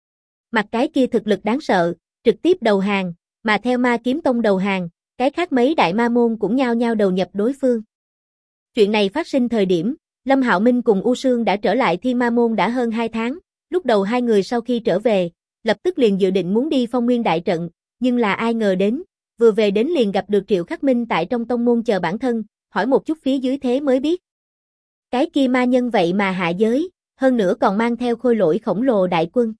mặt cái kia thực lực đáng sợ, trực tiếp đầu hàng, mà theo Ma Kiếm Tông đầu hàng, cái khác mấy đại ma môn cũng nhao nhao đầu nhập đối phương. Chuyện này phát sinh thời điểm, Lâm Hạo Minh cùng U Sương đã trở lại Thiên Ma Môn đã hơn 2 tháng, lúc đầu hai người sau khi trở về, lập tức liền dự định muốn đi Phong Nguyên đại trận, nhưng là ai ngờ đến, vừa về đến liền gặp được Triệu Khắc Minh tại trong tông môn chờ bản thân, hỏi một chút phía dưới thế mới biết. Cái kia ma nhân vậy mà hạ giới, hơn nữa còn mang theo khôi lỗi khổng lồ đại quân.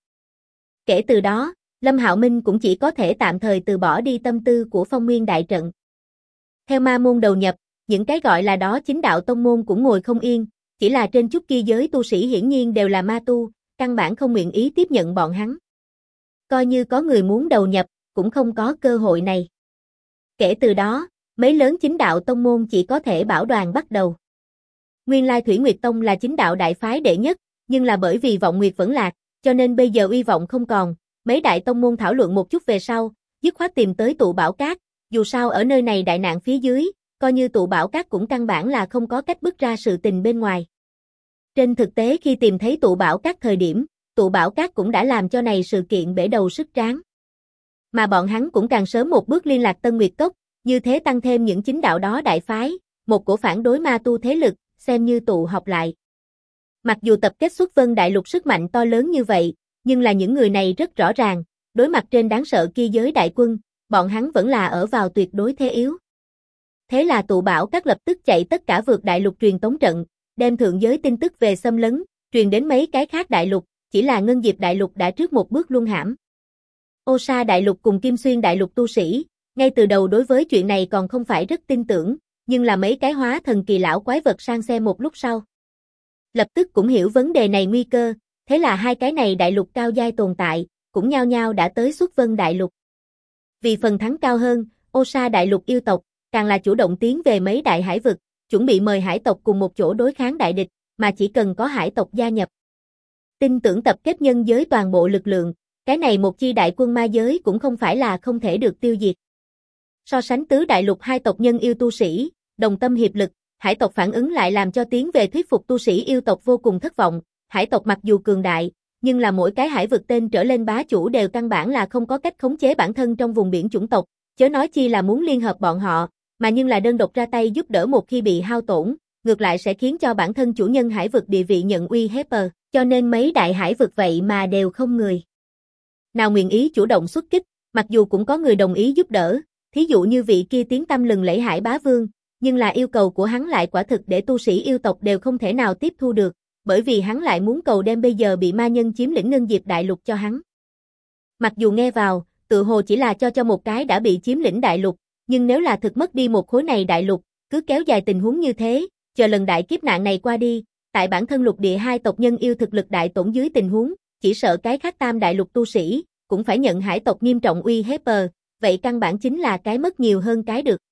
Kể từ đó, Lâm Hạo Minh cũng chỉ có thể tạm thời từ bỏ đi tâm tư của Phong Nguyên đại trận. Theo ma môn đầu nhập, những cái gọi là đó chính đạo tông môn cũng ngồi không yên, chỉ là trên chút kia giới tu sĩ hiển nhiên đều là ma tu, căn bản không nguyện ý tiếp nhận bọn hắn. Coi như có người muốn đầu nhập, cũng không có cơ hội này. Kể từ đó, mấy lớn chính đạo tông môn chỉ có thể bảo đoàn bắt đầu. Nguyên lai Thủy Nguyệt Tông là chính đạo đại phái đệ nhất, nhưng là bởi vì vọng nguyệt vẫn lạc, cho nên bây giờ uy vọng không còn, mấy đại tông môn thảo luận một chút về sau, dứt khoát tìm tới tụ bảo cát, dù sao ở nơi này đại nạn phía dưới, coi như tụ bảo cát cũng căn bản là không có cách bứt ra sự tình bên ngoài. Trên thực tế khi tìm thấy tụ bảo cát thời điểm, tụ bảo cát cũng đã làm cho này sự kiện bể đầu sức tráng. Mà bọn hắn cũng càng sớm một bước liên lạc Tân Nguyệt Cốc, như thế tăng thêm những chính đạo đó đại phái, một cổ phản đối ma tu thế lực, xem như tụ họp lại. Mặc dù tập kết xuất Vân Đại Lục sức mạnh to lớn như vậy, nhưng là những người này rất rõ ràng, đối mặt trên đáng sợ kia giới đại quân, bọn hắn vẫn là ở vào tuyệt đối thế yếu. Thế là tụ bảo các lập tức chạy tất cả vượt đại lục truyền tống trận, đem thượng giới tin tức về xâm lấn, truyền đến mấy cái khác đại lục, chỉ là Ngân Diệp đại lục đã trước một bước luân hãm. Ô Sa đại lục cùng Kim Xuyên đại lục tu sĩ, ngay từ đầu đối với chuyện này còn không phải rất tin tưởng, nhưng là mấy cái hóa thần kỳ lão quái vật sang xe một lúc sau. Lập tức cũng hiểu vấn đề này nguy cơ, thế là hai cái này đại lục cao giai tồn tại, cũng nhao nhao đã tới xuất Vân đại lục. Vì phần thắng cao hơn, Ô Sa đại lục yêu tộc, càng là chủ động tiến về mấy đại hải vực, chuẩn bị mời hải tộc cùng một chỗ đối kháng đại địch, mà chỉ cần có hải tộc gia nhập. Tin tưởng tập kết nhân giới toàn bộ lực lượng, cái này một chi đại quân ma giới cũng không phải là không thể được tiêu diệt. So sánh tứ đại lục hai tộc nhân yêu tu sĩ, đồng tâm hiệp lực, hải tộc phản ứng lại làm cho tiến về thuyết phục tu sĩ yêu tộc vô cùng thất vọng. Hải tộc mặc dù cường đại, nhưng là mỗi cái hải vực tên trở lên bá chủ đều căn bản là không có cách khống chế bản thân trong vùng biển chủng tộc, chớ nói chi là muốn liên hợp bọn họ, mà nhưng là đơn độc ra tay giúp đỡ một khi bị hao tổn, ngược lại sẽ khiến cho bản thân chủ nhân hải vực địa vị nhận uy hiếp, cho nên mấy đại hải vực vậy mà đều không người nào nguyện ý chủ động xuất kích, mặc dù cũng có người đồng ý giúp đỡ, thí dụ như vị kia tiếng tăm lừng lẫy Hải Bá Vương, nhưng là yêu cầu của hắn lại quả thực để tu sĩ yêu tộc đều không thể nào tiếp thu được, bởi vì hắn lại muốn cầu đem bây giờ bị ma nhân chiếm lĩnh Ngân Diệp đại lục cho hắn. Mặc dù nghe vào, tự hồ chỉ là cho một cái đã bị chiếm lĩnh đại lục, nhưng nếu là thực mất đi một khối này đại lục, cứ kéo dài tình huống như thế, chờ lần đại kiếp nạn này qua đi, tại bản thân lục địa hai tộc nhân yêu thực lực đại tổn dưới tình huống, chỉ sợ cái khác tam đại lục tu sĩ, cũng phải nhận hải tộc nghiêm trọng uy hiếp, vậy căn bản chính là cái mất nhiều hơn cái được.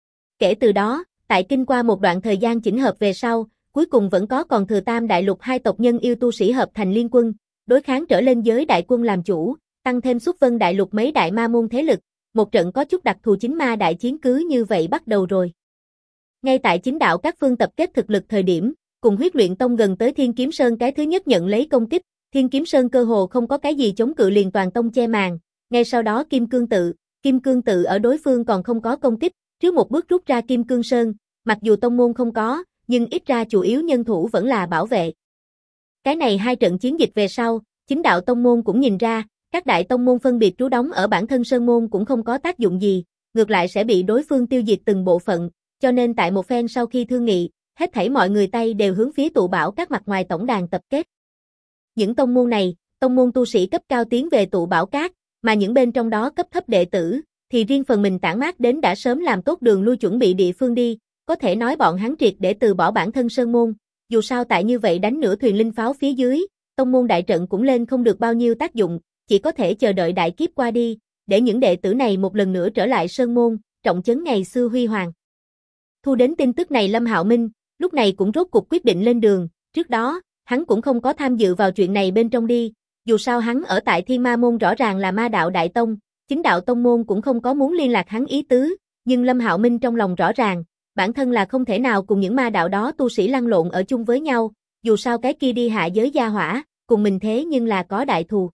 Kể từ đó, tại kinh qua một đoạn thời gian chỉnh hợp về sau, cuối cùng vẫn có còn thừa tam đại lục hai tộc nhân yêu tu sĩ hợp thành liên quân, đối kháng trở lên giới đại quân làm chủ, tăng thêm xuất Vân đại lục mấy đại ma môn thế lực, một trận có chút đặc thù chính ma đại chiến cứ như vậy bắt đầu rồi. Ngay tại chính đạo các phương tập kết thực lực thời điểm, cùng Huyết Luyện Tông gần tới Thiên Kiếm Sơn cái thứ nhất nhận lấy công kích, Thiên Kiếm Sơn cơ hồ không có cái gì chống cự liền toàn tông che màn, ngay sau đó Kim Cương tự ở đối phương còn không có công kích, trước một bước rút ra Kim Cương Sơn, mặc dù tông môn không có, nhưng ít ra chủ yếu nhân thủ vẫn là bảo vệ. Cái này hai trận chiến dịch về sau, chính đạo tông môn cũng nhìn ra, các đại tông môn phân biệt trú đóng ở bản thân sơn môn cũng không có tác dụng gì, ngược lại sẽ bị đối phương tiêu diệt từng bộ phận, cho nên tại một phen sau khi thương nghị, hết thảy mọi người tay đều hướng phía tụ bảo các mặt ngoài tổng đàn tập kết. Những tông môn này, tông môn tu sĩ cấp cao tiến về tụ bảo các, mà những bên trong đó cấp thấp đệ tử, thì riêng phần mình tản mát đến đã sớm làm tốt đường lui chuẩn bị địa phương đi, có thể nói bọn hắn triệt để từ bỏ bản thân sơn môn, dù sao tại như vậy đánh nửa thuyền linh pháo phía dưới, tông môn đại trận cũng lên không được bao nhiêu tác dụng, chỉ có thể chờ đợi đại kiếp qua đi, để những đệ tử này một lần nữa trở lại sơn môn, trọng trấn ngày xưa huy hoàng. Thu đến tin tức này Lâm Hạo Minh, lúc này cũng rốt cuộc quyết định lên đường, trước đó, hắn cũng không có tham dự vào chuyện này bên trong đi, dù sao hắn ở tại Thiên Ma Môn rõ ràng là ma đạo đại tông, chính đạo tông môn cũng không có muốn liên lạc hắn ý tứ, nhưng Lâm Hạo Minh trong lòng rõ ràng, bản thân là không thể nào cùng những ma đạo đó tu sĩ lăn lộn ở chung với nhau, dù sao cái kia đi hạ giới gia hỏa, cùng mình thế nhưng là có đại thù.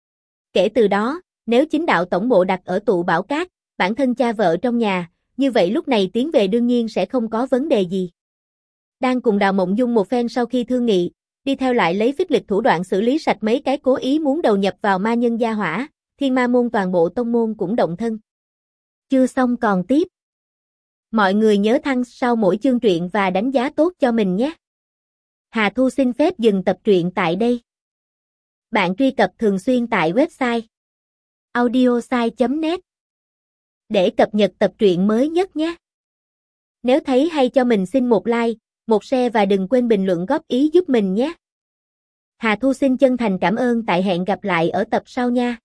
Kể từ đó, nếu chính đạo tổng bộ đặt ở tụ bảo cát, bản thân cha vợ trong nhà, như vậy lúc này tiến về đương nhiên sẽ không có vấn đề gì. Đang cùng Đào Mộng Dung một phen sau khi thương nghị, đi theo lại lấy phích lịch thủ đoạn xử lý sạch mấy cái cố ý muốn đầu nhập vào ma nhân gia hỏa, Thiên Ma Môn toàn bộ tông môn cũng động thân. Chưa xong còn tiếp. Mọi người nhớ thăng sau mỗi chương truyện và đánh giá tốt cho mình nhé. Hà Thu xin phép dừng tập truyện tại đây. Bạn truy cập thường xuyên tại website audiosai.net để cập nhật tập truyện mới nhất nhé. Nếu thấy hay cho mình xin một like, một share và đừng quên bình luận góp ý giúp mình nhé. Hà Thu xin chân thành cảm ơn, tại hẹn gặp lại ở tập sau nha.